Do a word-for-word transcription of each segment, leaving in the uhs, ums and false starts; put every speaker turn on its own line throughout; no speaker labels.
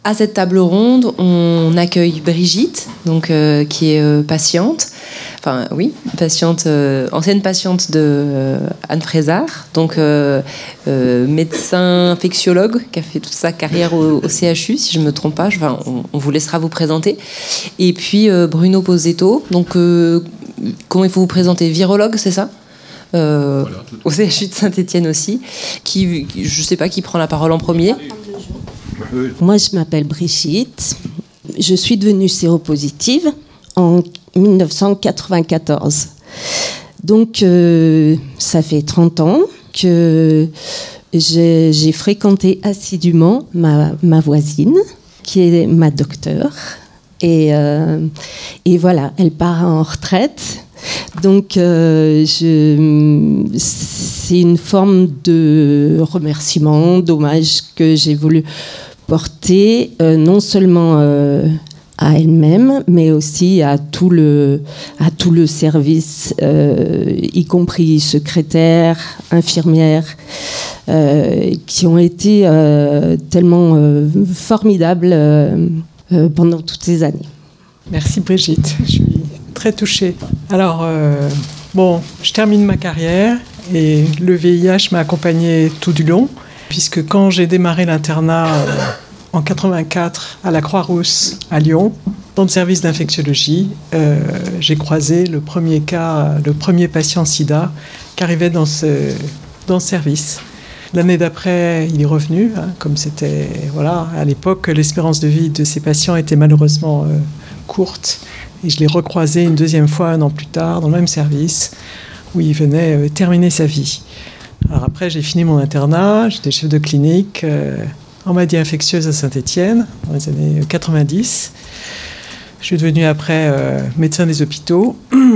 À cette table ronde, on accueille Brigitte, donc, euh, qui est euh, patiente, enfin oui, patiente, euh, ancienne patiente de euh, Anne Frézard, donc euh, euh, médecin infectiologue qui a fait toute sa carrière au, au C H U, si je ne me trompe pas. Enfin, on, on vous laissera vous présenter. Et puis euh, Bruno Posetto, donc euh, comment il faut vous présenter, virologue, c'est ça? Euh, voilà, au C H U de Saint-Étienne aussi, qui, je ne sais pas qui prend la parole en premier.
Moi, je m'appelle Brigitte. Je suis devenue séropositive en dix-neuf cent quatre-vingt-quatorze. Donc, euh, ça fait trente ans que j'ai, j'ai fréquenté assidûment ma, ma voisine, qui est ma docteure. Et, euh, et voilà, elle part en retraite. Donc, euh, je, c'est une forme de remerciement, d'hommage que j'ai voulu porter euh, non seulement euh, à elle-même, mais aussi à tout le, à tout le service, euh, y compris secrétaires, infirmières, euh, qui ont été euh, tellement euh, formidables euh, euh, pendant toutes ces années.
Merci Brigitte, je suis très touchée. Alors, euh, bon, je termine ma carrière et le V I H m'a accompagnée tout du long, puisque quand j'ai démarré l'internat euh, en quatre-vingt-quatre à la Croix-Rousse à Lyon, dans le service d'infectiologie, euh, j'ai croisé le premier cas, le premier patient sida qui arrivait dans ce, dans ce service. L'année d'après, il est revenu, hein, comme c'était, voilà, à l'époque, l'espérance de vie de ces patients était malheureusement euh, courte. Et je l'ai recroisé une deuxième fois, un an plus tard, dans le même service, où il venait euh, terminer sa vie. Alors après, j'ai fini mon internat, j'étais chef de clinique euh, en maladie infectieuse à Saint-Étienne, dans les années quatre-vingt-dix. Je suis devenu après euh, médecin des hôpitaux.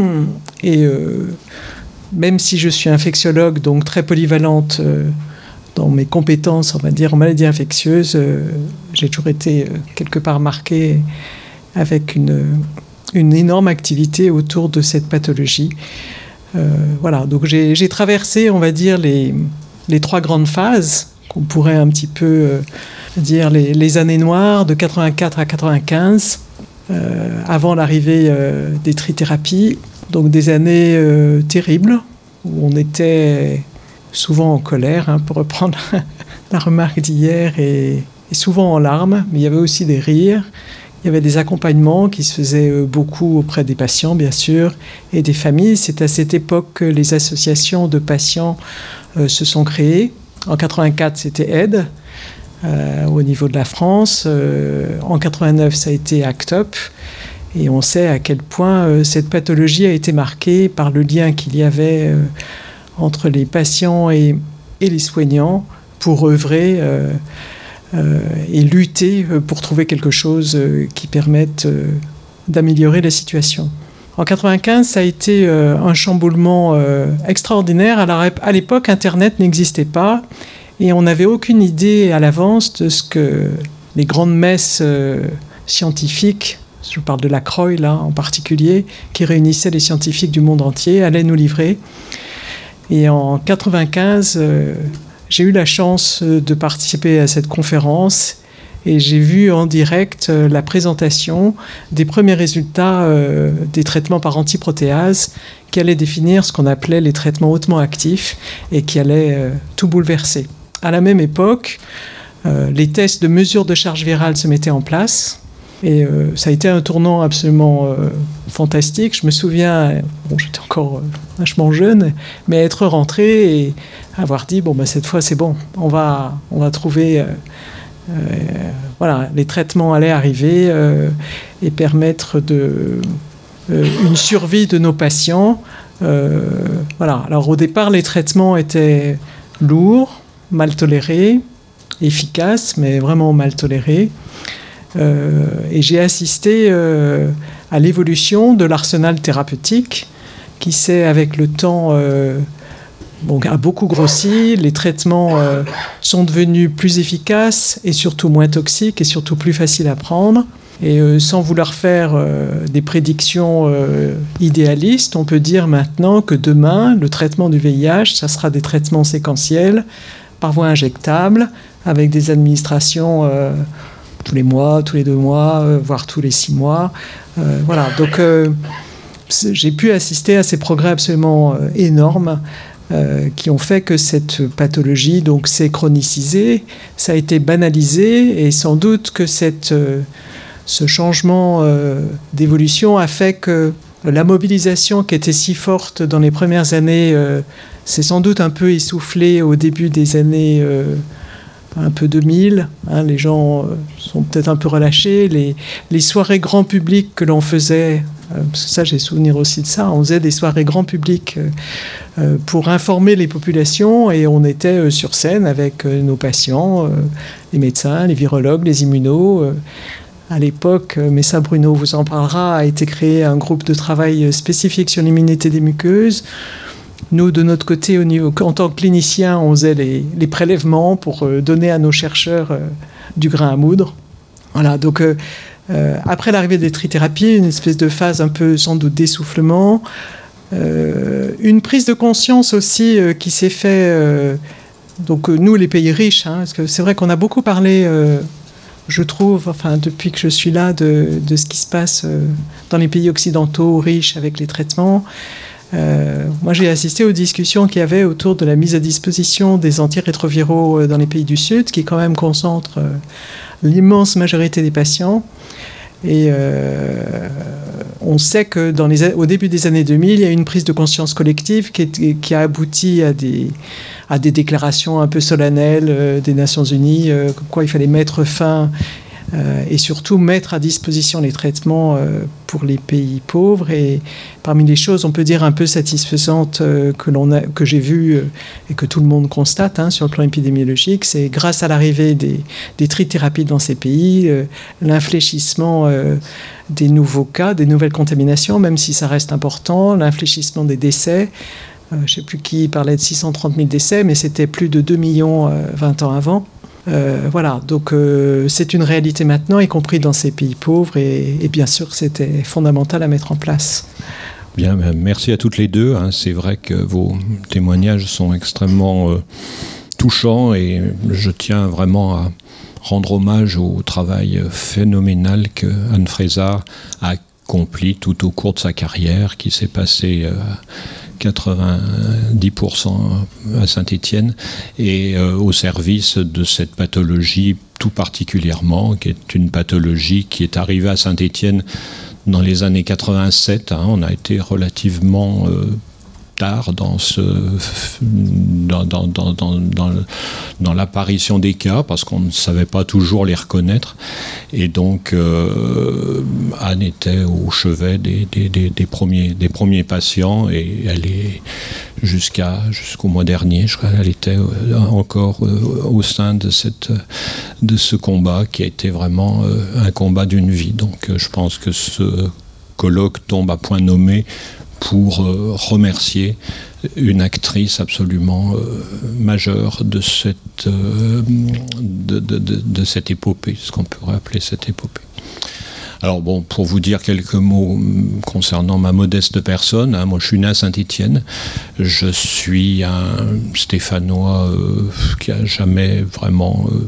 Et euh, même si je suis infectiologue, donc très polyvalente euh, dans mes compétences, on va dire, en maladie infectieuse, euh, j'ai toujours été euh, quelque part marquée avec une, une énorme activité autour de cette pathologie. Euh, voilà, donc j'ai, j'ai traversé, on va dire, les, les trois grandes phases, qu'on pourrait un petit peu euh, dire les, les années noires, de quatre-vingt-quatre à quatre-vingt-quinze, euh, avant l'arrivée euh, des trithérapies. Donc des années euh, terribles, où on était souvent en colère, hein, pour reprendre la remarque d'hier, et, et souvent en larmes, mais il y avait aussi des rires. Il y avait des accompagnements qui se faisaient beaucoup auprès des patients, bien sûr, et des familles. C'est à cette époque que les associations de patients euh, se sont créées. En quatre-vingt-quatre, c'était Aide, euh, au niveau de la France. Euh, en quatre-vingt-neuf, ça a été ACT UP. Et on sait à quel point euh, cette pathologie a été marquée par le lien qu'il y avait euh, entre les patients et, et les soignants pour œuvrer euh, Euh, et lutter pour trouver quelque chose euh, qui permette euh, d'améliorer la situation. En quatre-vingt-quinze, ça a été euh, un chamboulement euh, extraordinaire. Alors, à l'époque, Internet n'existait pas et on n'avait aucune idée à l'avance de ce que les grandes messes euh, scientifiques, je parle de la Croix là en particulier, qui réunissait les scientifiques du monde entier, allaient nous livrer. Et en quatre-vingt-quinze, euh, j'ai eu la chance de participer à cette conférence et j'ai vu en direct la présentation des premiers résultats euh, des traitements par antiprotéase qui allaient définir ce qu'on appelait les traitements hautement actifs et qui allaient euh, tout bouleverser. À la même époque, euh, les tests de mesure de charge virale se mettaient en place. Et euh, ça a été un tournant absolument euh, fantastique. Je me souviens, bon, j'étais encore euh, vachement jeune, mais être rentré et avoir dit, bon, bah, cette fois, c'est bon, on va, on va trouver... Euh, euh, voilà, les traitements allaient arriver euh, et permettre de, euh, une survie de nos patients. Euh, voilà. Alors, au départ, les traitements étaient lourds, mal tolérés, efficaces, mais vraiment mal tolérés. Euh, et j'ai assisté euh, à l'évolution de l'arsenal thérapeutique qui s'est, avec le temps, euh, bon, a beaucoup grossi. Les traitements euh, sont devenus plus efficaces et surtout moins toxiques et surtout plus faciles à prendre. Et euh, sans vouloir faire euh, des prédictions euh, idéalistes, on peut dire maintenant que demain, le traitement du V I H, ça sera des traitements séquentiels par voie injectable avec des administrations... Euh, tous les mois, tous les deux mois, euh, voire tous les six mois. Euh, voilà, donc euh, j'ai pu assister à ces progrès absolument euh, énormes euh, qui ont fait que cette pathologie donc, s'est chronicisée, ça a été banalisé, et sans doute que cette, euh, ce changement euh, d'évolution a fait que la mobilisation qui était si forte dans les premières années euh, s'est sans doute un peu essoufflée au début des années euh, un peu deux mille. Hein, les gens euh, sont peut-être un peu relâchés. Les, les soirées grand public que l'on faisait, euh, parce que ça j'ai souvenir aussi de ça, on faisait des soirées grand public euh, euh, pour informer les populations, et on était euh, sur scène avec euh, nos patients, euh, les médecins, les virologues, les immunos. Euh, À l'époque, Messa Bruno vous en parlera, a été créé un groupe de travail spécifique sur l'immunité des muqueuses. Nous, de notre côté, au niveau, en tant que cliniciens, on faisait les, les prélèvements pour donner à nos chercheurs euh, du grain à moudre. Voilà, donc euh, euh, après l'arrivée des trithérapies, une espèce de phase un peu sans doute d'essoufflement, euh, une prise de conscience aussi euh, qui s'est fait, euh, donc euh, nous les pays riches, hein, parce que c'est vrai qu'on a beaucoup parlé... Euh, je trouve, enfin, depuis que je suis là, de, de ce qui se passe euh, dans les pays occidentaux riches avec les traitements. Euh, moi, j'ai assisté aux discussions qu'il y avait autour de la mise à disposition des antirétroviraux euh, dans les pays du Sud, qui quand même concentre euh, l'immense majorité des patients. Et euh, on sait que dans les, au début des années deux mille, il y a eu une prise de conscience collective qui, est, qui a abouti à des, à des déclarations un peu solennelles euh, des Nations Unies, euh, comme quoi il fallait mettre fin euh, et surtout mettre à disposition les traitements euh, pour les pays pauvres. Et parmi les choses, on peut dire un peu satisfaisantes euh, que, l'on a, que j'ai vues euh, et que tout le monde constate hein, sur le plan épidémiologique, c'est grâce à l'arrivée des, des trithérapies dans ces pays, euh, l'infléchissement euh, des nouveaux cas, des nouvelles contaminations, même si ça reste important, l'infléchissement des décès. Euh, je ne sais plus qui parlait de six cent trente mille décès, mais c'était plus de deux millions euh, vingt ans avant. Euh, voilà, donc euh, c'est une réalité maintenant, y compris dans ces pays pauvres, et, et bien sûr c'était fondamental à mettre en place.
Bien, merci à toutes les deux. Hein. C'est vrai que vos témoignages sont extrêmement euh, touchants, et je tiens vraiment à rendre hommage au travail phénoménal que Anne Frézard a accompli tout au cours de sa carrière, qui s'est passé euh, quatre-vingt-dix pour cent à Saint-Étienne, et euh, au service de cette pathologie tout particulièrement, qui est une pathologie qui est arrivée à Saint-Étienne dans les années quatre-vingt-sept. Hein, on a été relativement euh, tard dans, ce, dans, dans, dans, dans, dans, dans l'apparition des cas, parce qu'on ne savait pas toujours les reconnaître. Et donc, euh, Anne était au chevet des, des, des, des, premiers, des premiers patients, et elle est jusqu'à, jusqu'au mois dernier, je crois, elle était encore au sein de, cette, de ce combat qui a été vraiment un combat d'une vie. Donc, je pense que ce colloque tombe à point nommé pour euh, remercier une actrice absolument euh, majeure de cette, euh, de, de, de, de cette épopée, ce qu'on pourrait appeler cette épopée. Alors bon, pour vous dire quelques mots concernant ma modeste personne, hein, moi je suis né à Saint-Étienne, je suis un Stéphanois euh, qui n'a jamais vraiment euh,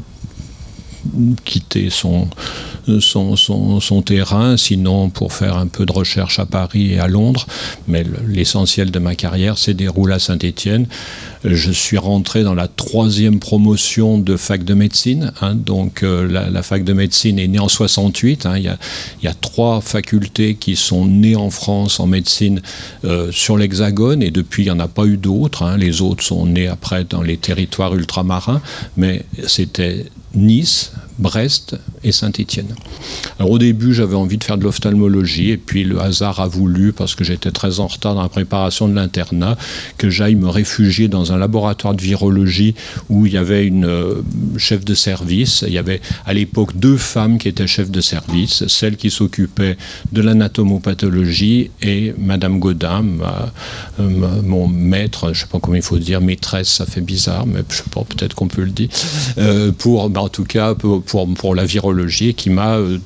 quitté son, son, son, son terrain, sinon pour faire un peu de recherche à Paris et à Londres, mais l'essentiel de ma carrière s'est déroulé à Saint-Étienne. Je suis rentré dans la troisième promotion de fac de médecine, hein, donc euh, la, la fac de médecine est née en soixante-huit, hein, il y a, il y a trois facultés qui sont nées en France en médecine euh, sur l'Hexagone, et depuis il n'y en a pas eu d'autres, hein, les autres sont nés après dans les territoires ultramarins, mais c'était Nice, Brest et Saint-Étienne. Alors au début, j'avais envie de faire de l'ophtalmologie, et puis le hasard a voulu, parce que j'étais très en retard dans la préparation de l'internat, que j'aille me réfugier dans un laboratoire de virologie où il y avait une euh, chef de service. Il y avait à l'époque deux femmes qui étaient chefs de service, celle qui s'occupait de l'anatomopathologie et Madame Godin, ma, euh, ma, mon maître, je ne sais pas comment il faut dire, maîtresse, ça fait bizarre, mais je sais pas, peut-être qu'on peut le dire, euh, pour, bah, en tout cas pour, pour, pour la virologie, qui m'a euh, tout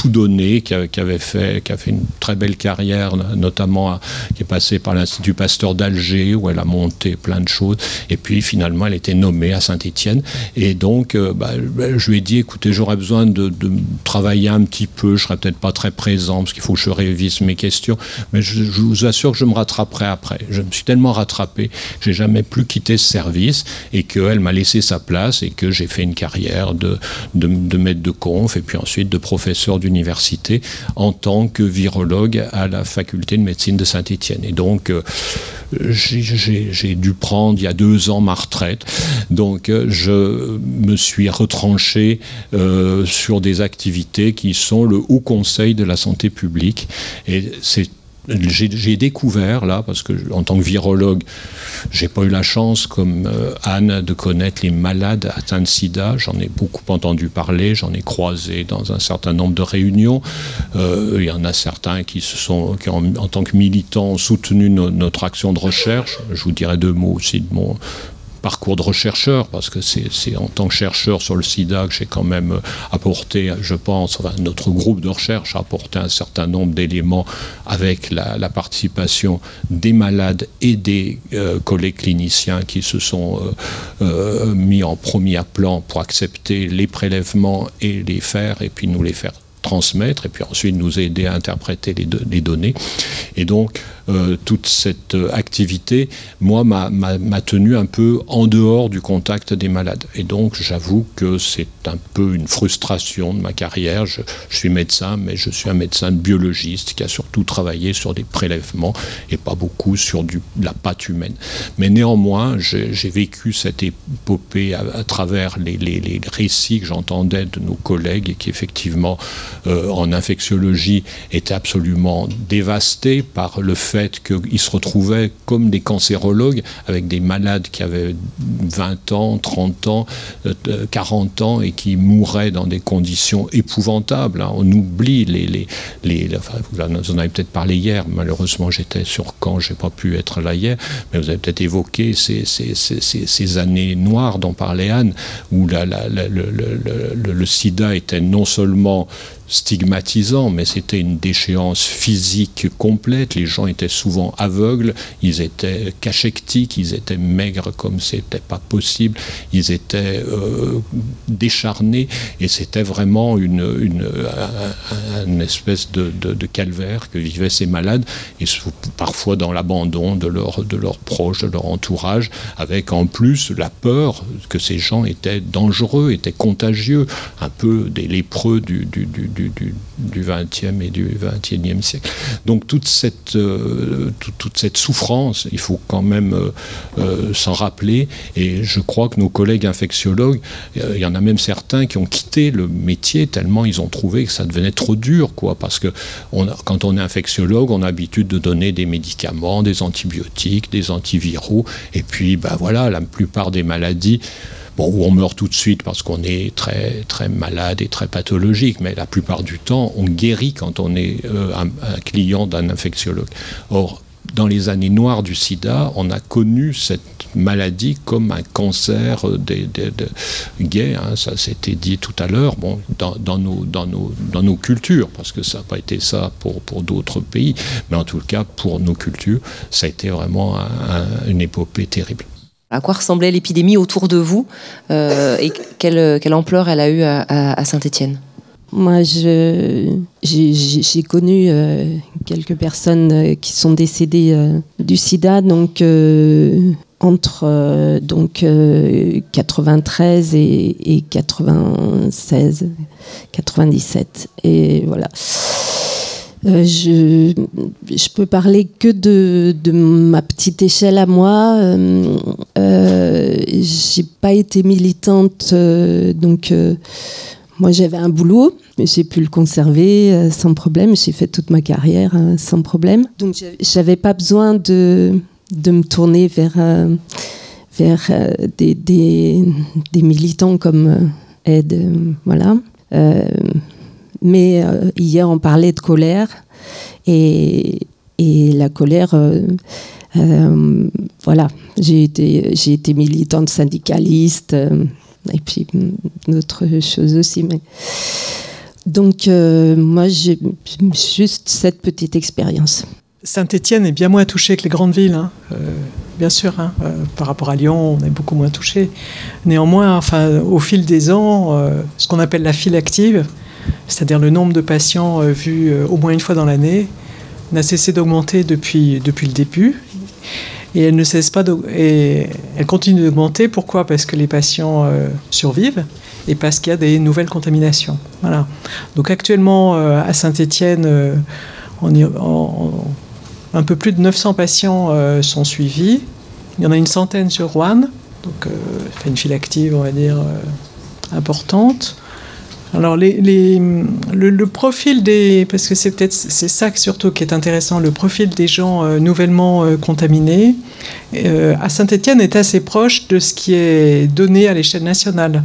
tout donné, qui, a, qui avait fait, qui a fait une très belle carrière, notamment à, qui est passée par l'Institut Pasteur d'Alger, où elle a monté plein de choses. Et puis finalement, elle était nommée à Saint-Étienne. Et donc, euh, bah, je lui ai dit, écoutez, j'aurais besoin de, de travailler un petit peu. Je serais peut-être pas très présent parce qu'il faut que je révise mes questions. Mais je, je vous assure que je me rattraperai après. Je me suis tellement rattrapé que j'ai jamais plus quitté ce service et qu'elle m'a laissé sa place et que j'ai fait une carrière de, de, de maître de conf et puis ensuite de professeur d'université en tant que virologue à la faculté de médecine de Saint-Étienne. Et donc, euh, j'ai, j'ai, j'ai dû prendre il y a deux ans ma retraite. Donc, euh, je me suis retranché euh, sur des activités qui sont le Haut Conseil de la santé publique. Et c'est J'ai, j'ai découvert, là, parce que en tant que virologue, j'ai pas eu la chance, comme euh, Anne, de connaître les malades atteints de sida. J'en ai beaucoup entendu parler, j'en ai croisé dans un certain nombre de réunions. Euh, il y en a certains qui, se sont, qui en, en tant que militants, ont soutenu no, notre action de recherche. Je vous dirai deux mots aussi de mon parcours de rechercheur, parce que c'est, c'est en tant que chercheur sur le sida que j'ai quand même apporté, je pense, enfin, notre groupe de recherche a apporté un certain nombre d'éléments avec la, la participation des malades et des euh, collègues cliniciens qui se sont euh, euh, mis en premier plan pour accepter les prélèvements et les faire, et puis nous les faire transmettre, et puis ensuite nous aider à interpréter les, do- les données. Et donc, euh, toute cette euh, activité, moi, m'a, m'a, m'a tenu un peu en dehors du contact des malades. Et donc, j'avoue que c'est un peu une frustration de ma carrière. Je, je suis médecin, mais je suis un médecin biologiste qui a surtout travaillé sur des prélèvements et pas beaucoup sur du, de la pâte humaine. Mais néanmoins, j'ai, j'ai vécu cette épopée à, à travers les, les, les récits que j'entendais de nos collègues et qui, effectivement, euh, en infectiologie, étaient absolument dévastés par le fait qu'ils se retrouvaient comme des cancérologues avec des malades qui avaient vingt ans, trente ans, quarante ans et qui mouraient dans des conditions épouvantables. Hein. On oublie les... les, les enfin, vous en avez peut-être parlé hier, malheureusement j'étais sur Caen, je n'ai pas pu être là hier, mais vous avez peut-être évoqué ces, ces, ces, ces, ces années noires dont parlait Anne, où la, la, la, le, le, le, le sida était non seulement stigmatisant, mais c'était une déchéance physique complète. Les gens étaient souvent aveugles, ils étaient cachectiques, ils étaient maigres comme c'était pas possible, ils étaient euh, décharnés, et c'était vraiment une, une, une, une espèce de, de, de calvaire que vivaient ces malades, et parfois dans l'abandon de leurs de leurs proches, de leur entourage, avec en plus la peur que ces gens étaient dangereux, étaient contagieux, un peu des lépreux du, du, du Du, du, du vingtième et du vingt et unième siècle. Donc toute cette, euh, tout, toute cette souffrance, il faut quand même euh, euh, s'en rappeler, et je crois que nos collègues infectiologues, euh, il y en a même certains qui ont quitté le métier tellement ils ont trouvé que ça devenait trop dur, quoi, parce que on a, quand on est infectiologue, on a l'habitude de donner des médicaments, des antibiotiques, des antiviraux, et puis ben voilà, la plupart des maladies, bon, où on meurt tout de suite parce qu'on est très, très malade et très pathologique, mais la plupart du temps, on guérit quand on est euh, un, un client d'un infectiologue. Or, dans les années noires du sida, on a connu cette maladie comme un cancer des, des, des gays, hein, ça s'était dit tout à l'heure, bon, dans, dans, nos, dans, nos, dans nos cultures, parce que ça n'a pas été ça pour, pour d'autres pays, mais en tout cas, pour nos cultures, ça a été vraiment un, un, une épopée terrible.
À quoi ressemblait l'épidémie autour de vous euh, et quelle, quelle ampleur elle a eu à, à, à Saint-Étienne?
Moi, je, j'ai, j'ai connu euh, quelques personnes qui sont décédées euh, du sida, donc euh, entre euh, donc, euh, quatre-vingt-treize et, et quatre-vingt-seize, quatre-vingt-dix-sept. Et voilà. Euh, je je peux parler que de, de ma petite échelle à moi. Euh, euh, j'ai pas été militante, euh, donc euh, moi j'avais un boulot, mais j'ai pu le conserver euh, sans problème. J'ai fait toute ma carrière euh, sans problème. Donc j'avais pas besoin de de me tourner vers euh, vers euh, des, des des militants comme euh, Ed, euh, voilà. Euh, Mais euh, hier, on parlait de colère. Et, et la colère, euh, euh, voilà, j'ai été, j'ai été militante syndicaliste. Euh, et puis d'autres choses aussi. Mais... Donc, euh, moi, j'ai juste cette petite expérience.
Saint-Étienne est bien moins touché que les grandes villes, hein. euh, bien sûr. Hein. Euh, par rapport à Lyon, on est beaucoup moins touché. Néanmoins, enfin, au fil des ans, euh, ce qu'on appelle la file active, c'est-à-dire le nombre de patients euh, vus euh, au moins une fois dans l'année, n'a cessé d'augmenter depuis, depuis le début. Et elle ne cesse pas et elle continue d'augmenter. Pourquoi ? Parce que les patients euh, survivent et parce qu'il y a des nouvelles contaminations. Voilà. Donc actuellement, euh, à Saint-Étienne, euh, on y, on, un peu plus de neuf cents patients euh, sont suivis. Il y en a une centaine sur Roanne, donc euh, fait une file active, on va dire, euh, importante. Alors les, les, le, le profil des, parce que c'est peut-être c'est ça surtout qui est intéressant, le profil des gens euh, nouvellement euh, contaminés euh, à Saint-Étienne est assez proche de ce qui est donné à l'échelle nationale.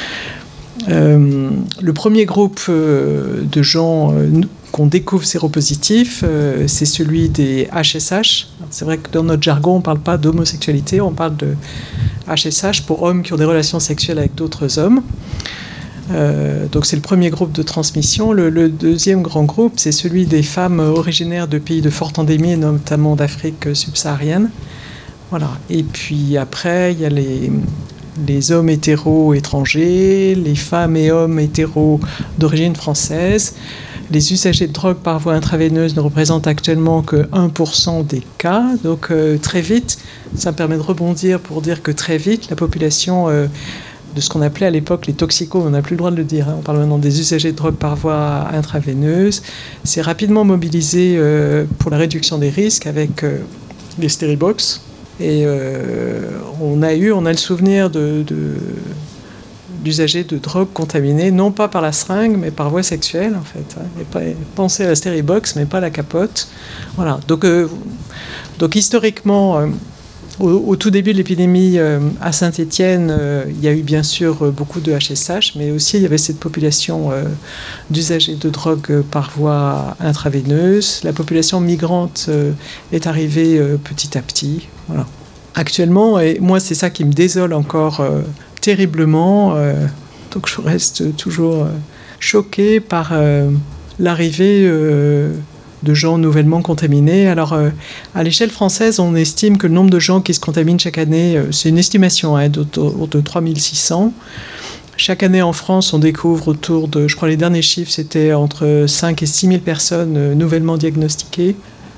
Euh, le premier groupe euh, de gens euh, qu'on découvre séropositifs, euh, c'est celui des H S H. C'est vrai que dans notre jargon, on ne parle pas d'homosexualité, on parle de H S H pour hommes qui ont des relations sexuelles avec d'autres hommes. Euh, donc c'est le premier groupe de transmission. Le, le deuxième grand groupe, c'est celui des femmes originaires de pays de forte endémie, notamment d'Afrique subsaharienne. Voilà. Et puis après, il y a les, les hommes hétéros étrangers, les femmes et hommes hétéros d'origine française. Les usagers de drogue par voie intraveineuse ne représentent actuellement que un pour cent des cas. Donc euh, très vite, ça me permet de rebondir pour dire que très vite, la population... Euh, de ce qu'on appelait à l'époque les toxicos, on n'a plus le droit de le dire, hein. On parle maintenant des usagers de drogue par voie intraveineuse, s'est rapidement mobilisé euh, pour la réduction des risques avec euh, les Steribox. Et euh, on a eu, on a le souvenir de, de, d'usagers de drogue contaminés, non pas par la seringue, mais par voie sexuelle, en fait. Hein. Et pas, pensez à la Steribox, mais pas à la capote. Voilà. Donc, euh, donc historiquement... Euh, Au, au tout début de l'épidémie euh, à Saint-Étienne, euh, il y a eu bien sûr euh, beaucoup de H S H, mais aussi il y avait cette population euh, d'usagers de drogue euh, par voie intraveineuse. La population migrante euh, est arrivée euh, petit à petit. Voilà. Actuellement, et moi c'est ça qui me désole encore euh, terriblement, euh, donc je reste toujours euh, choquée par euh, l'arrivée... Euh, de gens nouvellement contaminés. Alors, euh, à l'échelle française, on estime que le nombre de gens qui se contaminent chaque année, euh, c'est une estimation, hein, autour de trois mille six cents. Chaque année en France, on découvre autour de, je crois les derniers chiffres, c'était entre cinq et six mille personnes euh, nouvellement diagnostiquées.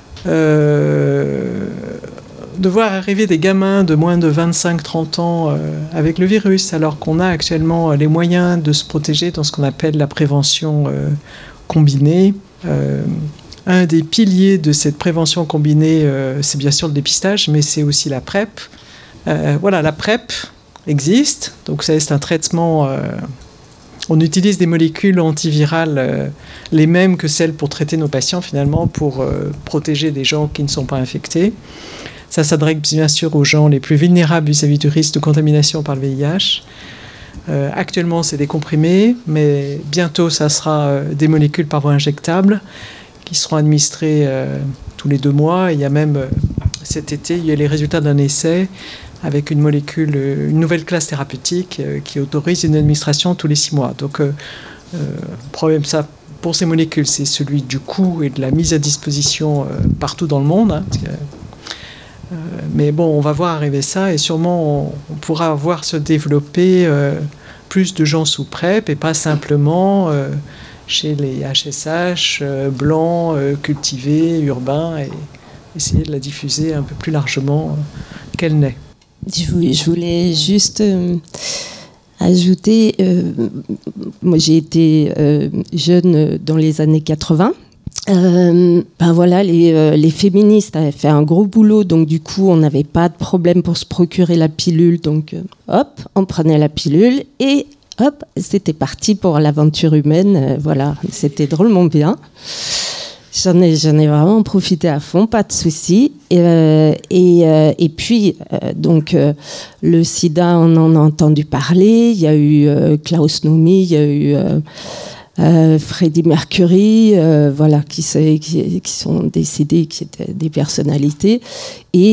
Euh, de voir arriver des gamins de moins de vingt-cinq à trente ans euh, avec le virus, alors qu'on a actuellement les moyens de se protéger dans ce qu'on appelle la prévention euh, combinée. Euh, Un des piliers de cette prévention combinée, euh, c'est bien sûr le dépistage, mais c'est aussi la PrEP. Euh, voilà, la PrEP existe, donc ça, c'est un traitement... Euh, on utilise des molécules antivirales, euh, les mêmes que celles pour traiter nos patients, finalement, pour euh, protéger des gens qui ne sont pas infectés. Ça s'adresse bien sûr aux gens les plus vulnérables vis-à-vis du risque de contamination par le V I H. Euh, actuellement, c'est des comprimés, mais bientôt, ça sera euh, des molécules par voie injectable, qui seront administrés euh, tous les deux mois. Il y a même, euh, cet été, il y a les résultats d'un essai avec une molécule, euh, une nouvelle classe thérapeutique euh, qui autorise une administration tous les six mois. Donc, euh, euh, le problème, ça, pour ces molécules, c'est celui du coût et de la mise à disposition euh, partout dans le monde. Hein, parce que, euh, mais bon, on va voir arriver ça et sûrement, on, on pourra voir se développer euh, plus de gens sous PrEP et pas simplement... Euh, chez les H S H euh, blancs, euh, cultivés, urbains, et essayer de la diffuser un peu plus largement euh, qu'elle n'est.
Je voulais juste euh, ajouter, euh, moi j'ai été euh, jeune dans les années quatre-vingts. Euh, ben voilà, les, euh, les féministes avaient fait un gros boulot, donc du coup on n'avait pas de problème pour se procurer la pilule, donc euh, hop, on prenait la pilule et hop, c'était parti pour l'aventure humaine. Euh, voilà, c'était drôlement bien. J'en ai, j'en ai vraiment profité à fond, pas de souci. Et, euh, et, euh, et puis, euh, donc, euh, le sida, on en a entendu parler. Il y a eu euh, Klaus Nomi, il y a eu euh, euh, Freddie Mercury, euh, voilà, qui, qui, qui sont décédés, qui étaient des personnalités. Et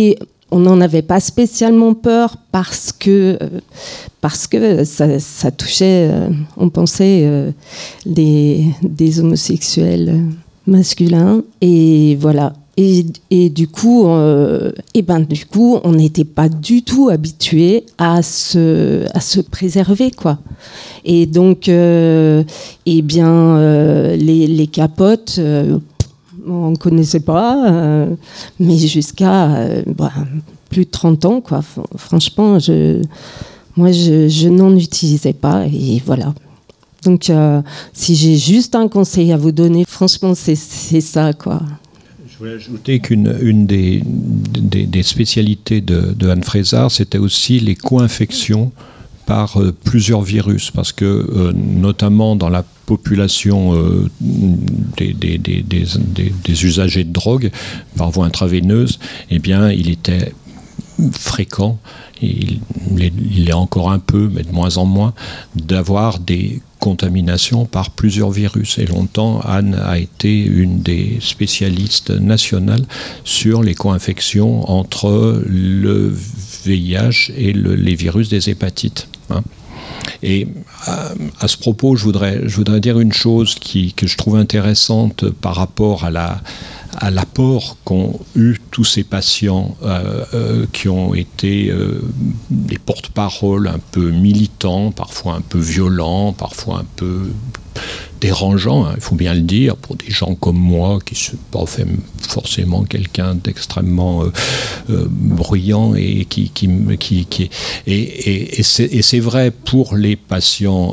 on n'en avait pas spécialement peur parce que, euh, parce que ça, ça touchait, euh, on pensait, euh, des, des homosexuels masculins. Et voilà. Et, et du coup, euh, et ben, du coup, on n'était pas du tout habitué à se, à se préserver, quoi. Et donc, euh, eh bien, euh, les, les capotes... Euh, on ne connaissait pas, euh, mais jusqu'à euh, bah, plus de trente ans, quoi. Franchement, je, moi, je, je n'en utilisais pas, et voilà. Donc, euh, si j'ai juste un conseil à vous donner, franchement, c'est, c'est ça, quoi.
Je voulais ajouter qu'une une des, des, des spécialités de, de Anne Frézard, c'était aussi les co-infections par euh, plusieurs virus, parce que euh, notamment dans la population euh, des, des, des, des, des, des usagers de drogue par voie intraveineuse, eh bien, il était fréquent, il, il est encore un peu, mais de moins en moins, d'avoir des contaminations par plusieurs virus. Et longtemps, Anne a été une des spécialistes nationales sur les co-infections entre le V I H et le, les virus des hépatites. Hein. Et à, à ce propos, je voudrais, je voudrais dire une chose qui, que je trouve intéressante par rapport à la, à l'apport qu'ont eu tous ces patients euh, euh, qui ont été euh, des porte-parole un peu militants, parfois un peu violents, parfois un peu dérangeants, hein, il faut bien le dire, pour des gens comme moi, qui ne sont pas forcément quelqu'un d'extrêmement euh, euh, bruyant, et qui, qui, qui, qui et, et, et, c'est, et c'est vrai pour les patients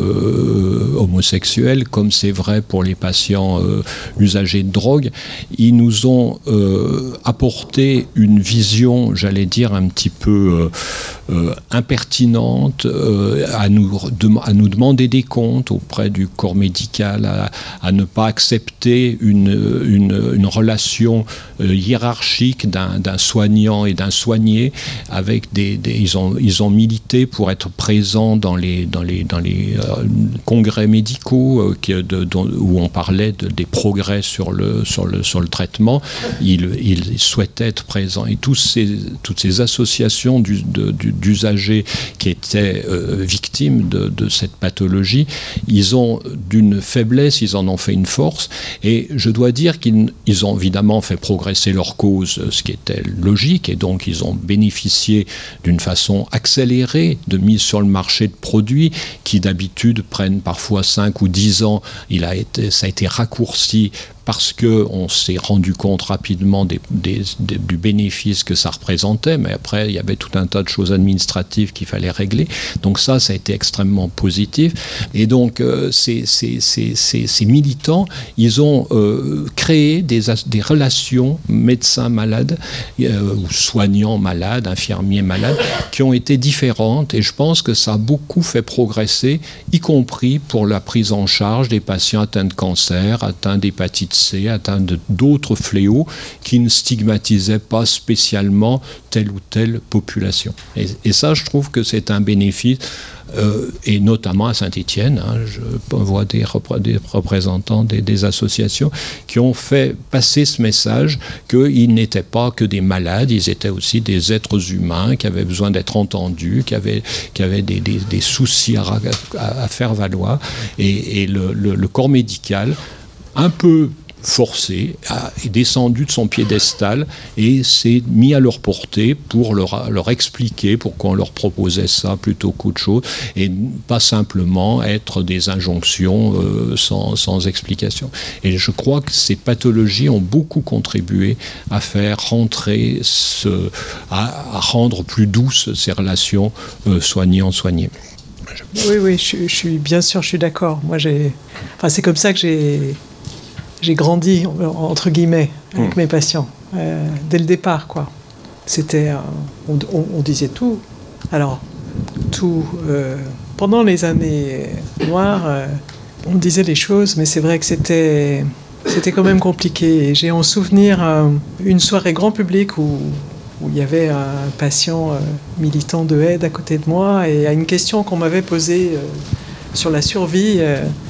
euh, homosexuels, comme c'est vrai pour les patients euh, usagers de drogue. Ils nous ont euh, apporté une vision, j'allais dire, un petit peu euh, euh, impertinente, euh, à, nous, à nous demander des comptes auprès du corps médical, À, à ne pas accepter une, une, une relation euh, hiérarchique d'un, d'un soignant et d'un soigné. Avec des, des, ils, ont, ils ont milité pour être présents dans les, dans les, dans les euh, congrès médicaux euh, qui, de, dont, où on parlait de, des progrès sur le, sur le, sur le traitement. Ils, ils souhaitaient être présents. Et tous ces, toutes ces associations du, de, du, d'usagers qui étaient euh, victimes de, de cette pathologie, ils ont d'une faiblesse, ils en ont fait une force, et je dois dire qu'ils ils ont évidemment fait progresser leur cause, ce qui était logique, et donc ils ont bénéficié d'une façon accélérée de mise sur le marché de produits qui d'habitude prennent parfois cinq ou dix ans. Il a été, ça a été raccourci parce qu'on s'est rendu compte rapidement des, des, des, du bénéfice que ça représentait, mais après, il y avait tout un tas de choses administratives qu'il fallait régler. Donc ça, ça a été extrêmement positif. Et donc, euh, ces, ces, ces, ces, ces militants, ils ont euh, créé des, des relations médecins-malades, euh, ou soignants-malades, infirmiers-malades, qui ont été différentes. Et je pense que ça a beaucoup fait progresser, y compris pour la prise en charge des patients atteints de cancer, atteints d'hépatite C, atteint de, d'autres fléaux qui ne stigmatisaient pas spécialement telle ou telle population. Et, et ça, je trouve que c'est un bénéfice, euh, et notamment à Saint-Étienne, hein, je vois des, repré- des représentants des, des associations qui ont fait passer ce message qu'ils n'étaient pas que des malades, ils étaient aussi des êtres humains qui avaient besoin d'être entendus, qui avaient, qui avaient des, des, des soucis à, à, à faire valoir, et, et le, le, le corps médical, un peu forcé, est descendu de son piédestal et s'est mis à leur portée pour leur, leur expliquer pourquoi on leur proposait ça plutôt qu'autre chose, et pas simplement être des injonctions euh, sans, sans explication. Et je crois que ces pathologies ont beaucoup contribué à faire rentrer, ce, à, à rendre plus douces ces relations euh, soignants-soignés.
Oui, oui, je, je suis bien sûr, je suis d'accord. Moi, j'ai, enfin, c'est comme ça que j'ai j'ai grandi, entre guillemets, avec mmh. mes patients, euh, dès le départ, quoi. C'était... Euh, on, on, on disait tout. Alors, tout... Euh, pendant les années noires, euh, on disait les choses, mais c'est vrai que c'était... C'était quand même compliqué. Et j'ai en souvenir euh, une soirée grand public où, où il y avait un patient euh, militant de aide à côté de moi, et à une question qu'on m'avait posée euh, sur la survie... Euh,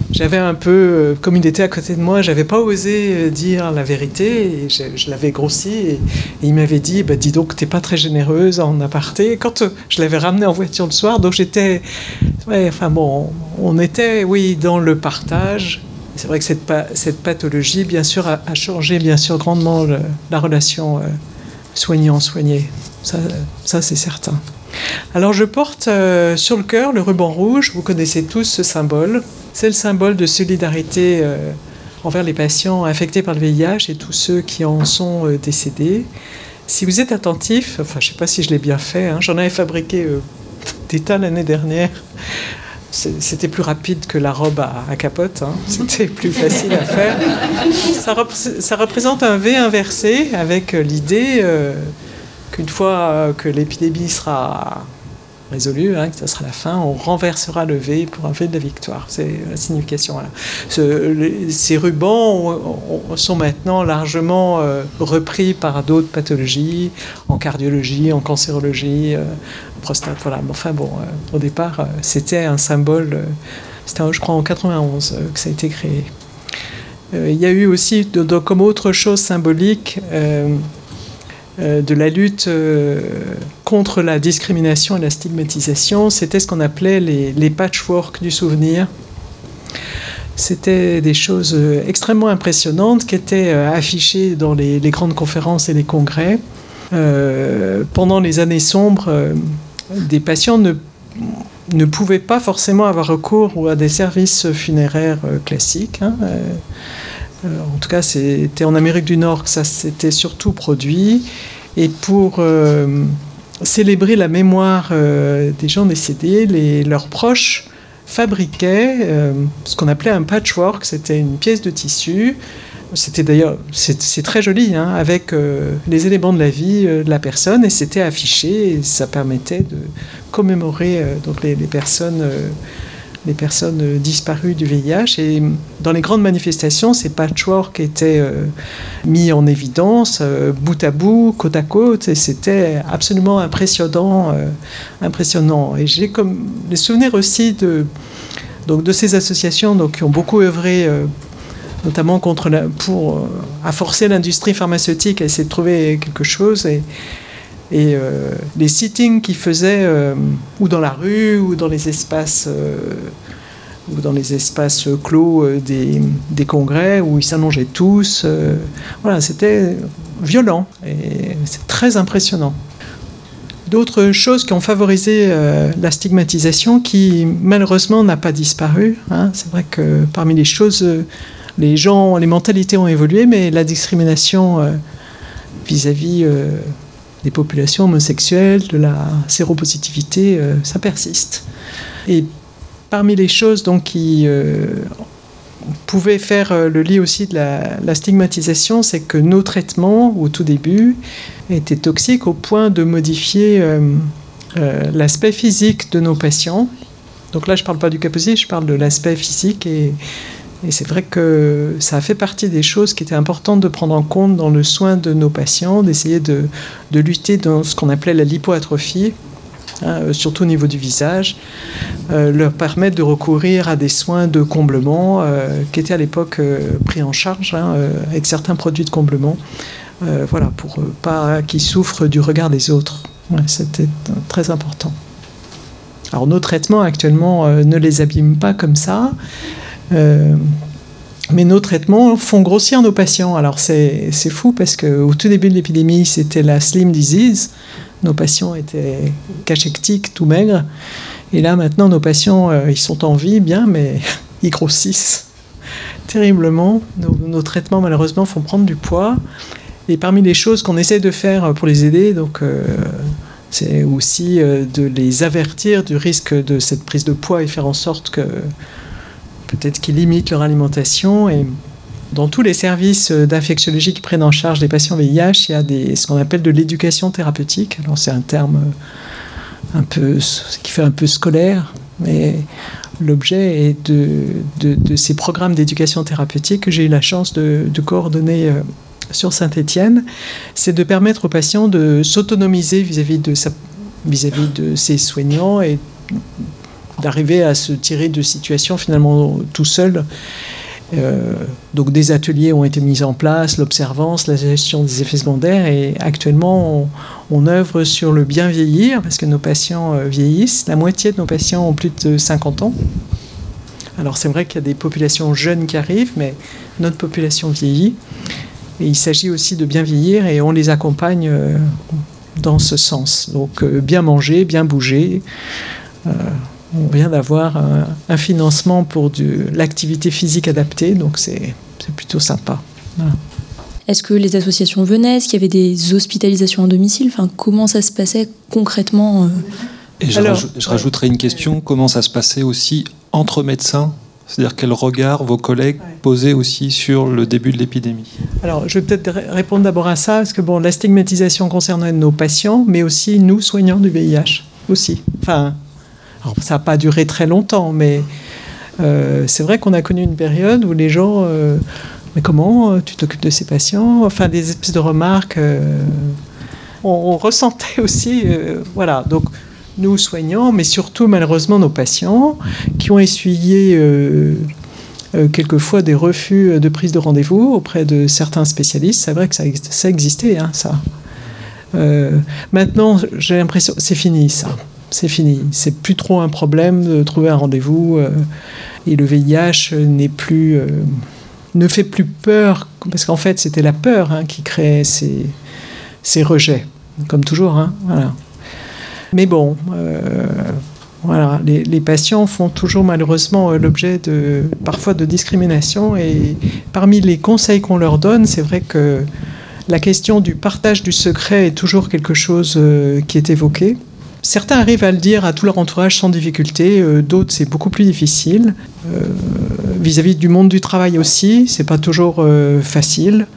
j'avais un peu, comme il était à côté de moi, j'avais pas osé dire la vérité, et je, je l'avais grossi, et, et il m'avait dit, bah, dis donc, t'es pas très généreuse en aparté. Quand je l'avais ramené en voiture le soir, donc j'étais, ouais, enfin bon, on était, oui, dans le partage. C'est vrai que cette, cette pathologie, bien sûr, a, a changé, bien sûr, grandement le, la relation euh, soignant-soigné. Ça, ça c'est certain. Alors, je porte euh, sur le cœur le ruban rouge. Vous connaissez tous ce symbole. C'est le symbole de solidarité euh, envers les patients infectés par le V I H et tous ceux qui en sont euh, décédés. Si vous êtes attentif, enfin, je ne sais pas si je l'ai bien fait, hein, j'en avais fabriqué euh, des tas l'année dernière. C'était plus rapide que la robe à, à capote, hein. C'était plus facile à faire. Ça, rep ça représente un V inversé avec l'idée euh, qu'une fois euh, que l'épidémie sera résolue, hein, que ça sera la fin, on renversera le V pour un V de la victoire. C'est la signification. Voilà. Ce, les, ces rubans ont, ont, sont maintenant largement euh, repris par d'autres pathologies, en cardiologie, en cancérologie, euh, prostate. Voilà. Enfin bon, euh, au départ, euh, c'était un symbole. Euh, c'était, je crois, en quatre-vingt-onze euh, que ça a été créé. Euh, il y a eu aussi, de, de, comme autre chose symbolique, euh, de la lutte contre la discrimination et la stigmatisation, c'était ce qu'on appelait les, les patchwork du souvenir. C'était des choses extrêmement impressionnantes qui étaient affichées dans les, les grandes conférences et les congrès. Euh, pendant les années sombres, euh, des patients ne, ne pouvaient pas forcément avoir recours à des services funéraires euh, classiques. Hein, euh, En tout cas, c'était en Amérique du Nord que ça s'était surtout produit. Et pour euh, célébrer la mémoire euh, des gens décédés, les, leurs proches fabriquaient euh, ce qu'on appelait un patchwork. C'était une pièce de tissu. C'était d'ailleurs, c'est, c'est très joli, hein, avec euh, les éléments de la vie euh, de la personne. Et c'était affiché. Et ça permettait de commémorer euh, donc les, les personnes... Euh, les personnes disparues du V I H. Et dans les grandes manifestations, ces patchworks étaient euh, mis en évidence, euh, bout à bout, côte à côte, et c'était absolument impressionnant. Euh, impressionnant. Et j'ai comme les souvenirs aussi de, donc, de ces associations donc, qui ont beaucoup œuvré, euh, notamment contre la, pour, euh, à forcer l'industrie pharmaceutique à essayer de trouver quelque chose. Et, Et euh, les sittings qu'ils faisaient, euh, ou dans la rue, ou dans les espaces, euh, ou dans les espaces clos euh, des, des congrès, où ils s'allongeaient tous, euh, voilà, c'était violent et c'est très impressionnant. D'autres choses qui ont favorisé euh, la stigmatisation, qui malheureusement n'a pas disparu. Hein. C'est vrai que parmi les choses, euh, les gens, les mentalités ont évolué, mais la discrimination euh, vis-à-vis euh, des populations homosexuelles, de la séropositivité, euh, ça persiste. Et parmi les choses donc, qui euh, pouvaient faire euh, le lit aussi de la, la stigmatisation, c'est que nos traitements, au tout début, étaient toxiques au point de modifier euh, euh, l'aspect physique de nos patients. Donc là, je ne parle pas du cas positif, je parle de l'aspect physique. Et, et c'est vrai que ça a fait partie des choses qui étaient importantes de prendre en compte dans le soin de nos patients, d'essayer de, de lutter dans ce qu'on appelait la lipoatrophie, hein, surtout au niveau du visage, euh, leur permettre de recourir à des soins de comblement euh, qui étaient à l'époque euh, pris en charge hein, euh, avec certains produits de comblement, euh, voilà, pour euh, pas qu'ils souffrent du regard des autres. Ouais, c'était euh, très important. Alors nos traitements actuellement euh, ne les abîment pas comme ça. Euh, mais nos traitements font grossir nos patients. Alors c'est, c'est fou parce qu'au tout début de l'épidémie, c'était la slim disease. Nos patients étaient cachectiques, tout maigres. Et là, maintenant, nos patients, euh, ils sont en vie, bien, mais ils grossissent terriblement. Nos, nos traitements, malheureusement, font prendre du poids. Et parmi les choses qu'on essaie de faire pour les aider, donc, euh, c'est aussi euh, de les avertir du risque de cette prise de poids et faire en sorte que peut-être qu'ils limitent leur alimentation. Et dans tous les services d'infectiologie qui prennent en charge les patients V I H, il y a des, ce qu'on appelle de l'éducation thérapeutique. Alors c'est un terme un peu, qui fait un peu scolaire, mais l'objet est de, de, de ces programmes d'éducation thérapeutique que j'ai eu la chance de, de coordonner sur Saint-Étienne. C'est de permettre aux patients de s'autonomiser vis-à-vis de, sa, vis-à-vis de ses soignants et d'arriver à se tirer de situations finalement tout seul. Euh, donc des ateliers ont été mis en place, l'observance, la gestion des effets secondaires, et actuellement on, on œuvre sur le bien vieillir parce que nos patients euh, vieillissent. La moitié de nos patients ont plus de cinquante ans. Alors c'est vrai qu'il y a des populations jeunes qui arrivent, mais notre population vieillit. Et il s'agit aussi de bien vieillir et on les accompagne euh, dans ce sens. Donc euh, bien manger, bien bouger. Euh, on vient d'avoir un, un financement pour de l'activité physique adaptée, donc c'est, c'est plutôt sympa. Voilà.
Est-ce que les associations venaient? Est-ce qu'il y avait des hospitalisations à domicile? Enfin, comment ça se passait concrètement euh...
Et je, Alors, raj- je rajouterais une question, comment ça se passait aussi entre médecins? C'est-à-dire quel regard vos collègues posaient aussi sur le début de l'épidémie?
Alors, je vais peut-être répondre d'abord à ça, parce que bon, la stigmatisation concernait nos patients, mais aussi nous, soignants du V I H, aussi. Enfin, alors, ça n'a pas duré très longtemps, mais euh, c'est vrai qu'on a connu une période où les gens... Euh, mais comment tu t'occupes de ces patients? Enfin, des espèces de remarques. Euh, on, on ressentait aussi... Euh, voilà, donc... nous soignants, mais surtout malheureusement nos patients qui ont essuyé euh, euh, quelquefois des refus de prise de rendez-vous auprès de certains spécialistes. C'est vrai que ça, ça existait, hein, ça. Euh, maintenant, j'ai l'impression c'est fini, ça. C'est fini. C'est plus trop un problème de trouver un rendez-vous euh, et le V I H n'est plus, euh, ne fait plus peur, parce qu'en fait, c'était la peur hein, qui créait ces, ces rejets, comme toujours. Hein, voilà. Mais bon, euh, voilà, les, les patients font toujours malheureusement l'objet de, parfois de discrimination. Et parmi les conseils qu'on leur donne, c'est vrai que la question du partage du secret est toujours quelque chose euh, qui est évoqué. Certains arrivent à le dire à tout leur entourage sans difficulté, euh, d'autres c'est beaucoup plus difficile. Euh, vis-à-vis du monde du travail aussi, c'est pas toujours euh, facile.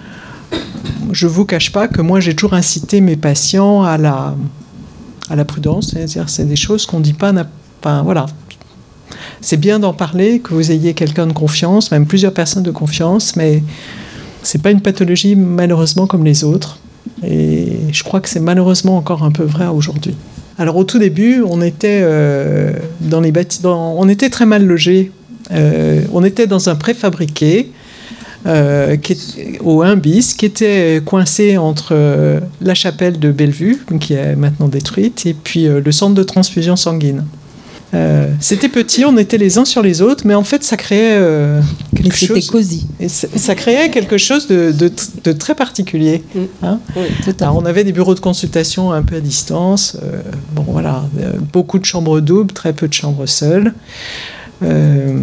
Je vous cache pas que moi j'ai toujours incité mes patients à la... à la prudence, c'est-à-dire c'est des choses qu'on ne dit pas, enfin, voilà. C'est bien d'en parler, que vous ayez quelqu'un de confiance, même plusieurs personnes de confiance, mais ce n'est pas une pathologie malheureusement comme les autres. Et je crois que c'est malheureusement encore un peu vrai aujourd'hui. Alors au tout début, on était, euh, dans les bâtiments, on était très mal logés. Euh, on était dans un préfabriqué, Euh, qui est, au un bis, qui était coincé entre euh, la chapelle de Bellevue, qui est maintenant détruite, et puis euh, le centre de transfusion sanguine. Euh, c'était petit, on était les uns sur les autres, mais en fait, ça créait euh, quelque
c'était
chose.
C'était cosy.
Et ça créait quelque chose de, de, de très particulier.
Mmh.
Hein
oui, tout à
Alors, on avait des bureaux de consultation un peu à distance. Euh, bon, voilà, euh, beaucoup de chambres doubles, très peu de chambres seules. Euh,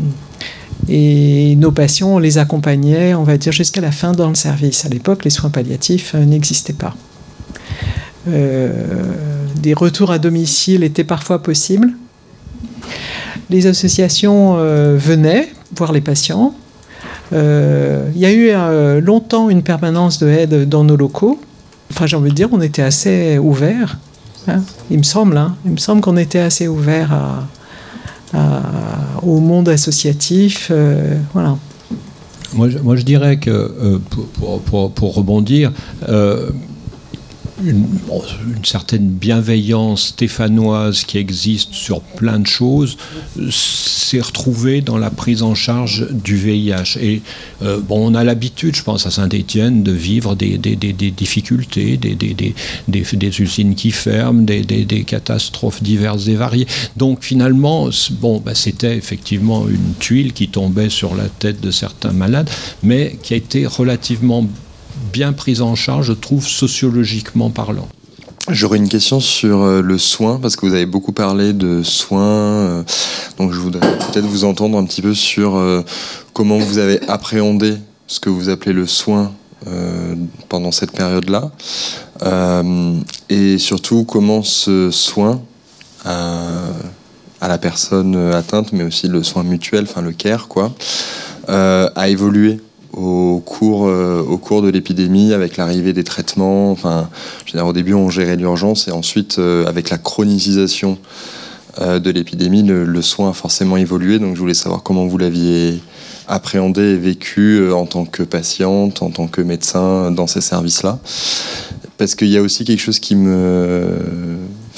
Et nos patients, on les accompagnait, on va dire, jusqu'à la fin dans le service. À l'époque, les soins palliatifs euh, n'existaient pas. Euh, des retours à domicile étaient parfois possibles. Les associations euh, venaient voir les patients. Euh, il y a eu euh, longtemps une permanence de aide dans nos locaux. Enfin, j'ai envie de dire, on était assez ouverts. Hein, il me semble, hein, il me semble qu'on était assez ouverts à... À, au monde associatif, euh, voilà.
Moi, je, moi, je dirais que, euh, pour, pour, pour rebondir, euh, une, une certaine bienveillance stéphanoise qui existe sur plein de choses s'est retrouvée dans la prise en charge du V I H. Et euh, bon, on a l'habitude, je pense à Saint-Étienne, de vivre des, des, des, des difficultés, des, des, des, des, des usines qui ferment, des, des, des catastrophes diverses et variées. Donc finalement, bon, bah, c'était effectivement une tuile qui tombait sur la tête de certains malades, mais qui a été relativement bien prise en charge, je trouve, sociologiquement parlant.
J'aurais une question sur le soin, parce que vous avez beaucoup parlé de soins, donc je voudrais peut-être vous entendre un petit peu sur comment vous avez appréhendé ce que vous appelez le soin euh, pendant cette période-là, euh, et surtout comment ce soin à, à la personne atteinte, mais aussi le soin mutuel, enfin le care, quoi, euh, a évolué au cours, euh, au cours de l'épidémie, avec l'arrivée des traitements. Enfin, je veux dire, au début, on gérait l'urgence, et ensuite, euh, avec la chronisation euh, de l'épidémie, le, le soin a forcément évolué. Donc, je voulais savoir comment vous l'aviez appréhendé et vécu euh, en tant que patiente, en tant que médecin dans ces services-là. Parce qu'il y a aussi quelque chose qui me...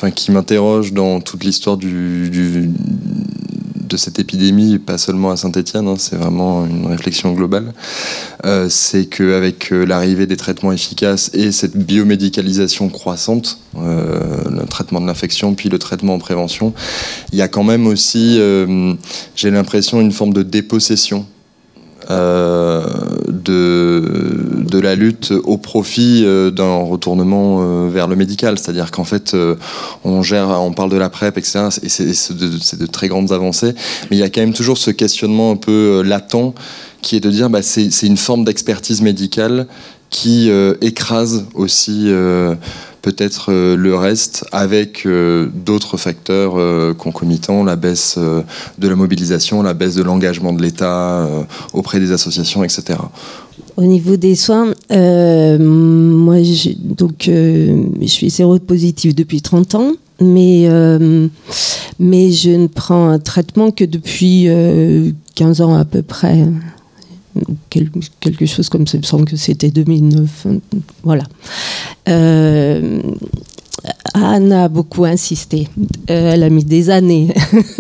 enfin, qui m'interroge dans toute l'histoire du, du, de cette épidémie, pas seulement à Saint-Étienne, hein, c'est vraiment une réflexion globale, euh, c'est qu'avec l'arrivée des traitements efficaces et cette biomédicalisation croissante, euh, le traitement de l'infection puis le traitement en prévention, il y a quand même aussi, euh, j'ai l'impression, une forme de dépossession Euh, de, de la lutte au profit euh, d'un retournement euh, vers le médical. C'est-à-dire qu'en fait, euh, on gère, on parle de la PrEP, et cetera. Et c'est, c'est, de, c'est de très grandes avancées. Mais il y a quand même toujours ce questionnement un peu euh, latent qui est de dire bah, c'est, c'est une forme d'expertise médicale qui euh, écrase aussi euh, peut-être euh, le reste avec euh, d'autres facteurs euh, concomitants, la baisse euh, de la mobilisation, la baisse de l'engagement de l'État euh, auprès des associations, et cetera.
Au niveau des soins, euh, moi, je, donc, euh, je suis séropositive depuis trente ans, mais, euh, mais je ne prends un traitement que depuis euh, quinze ans à peu près. Quelque chose comme ça, il me semble que c'était deux mille neuf. Voilà. Euh, Anne a beaucoup insisté. Euh, elle a mis des années.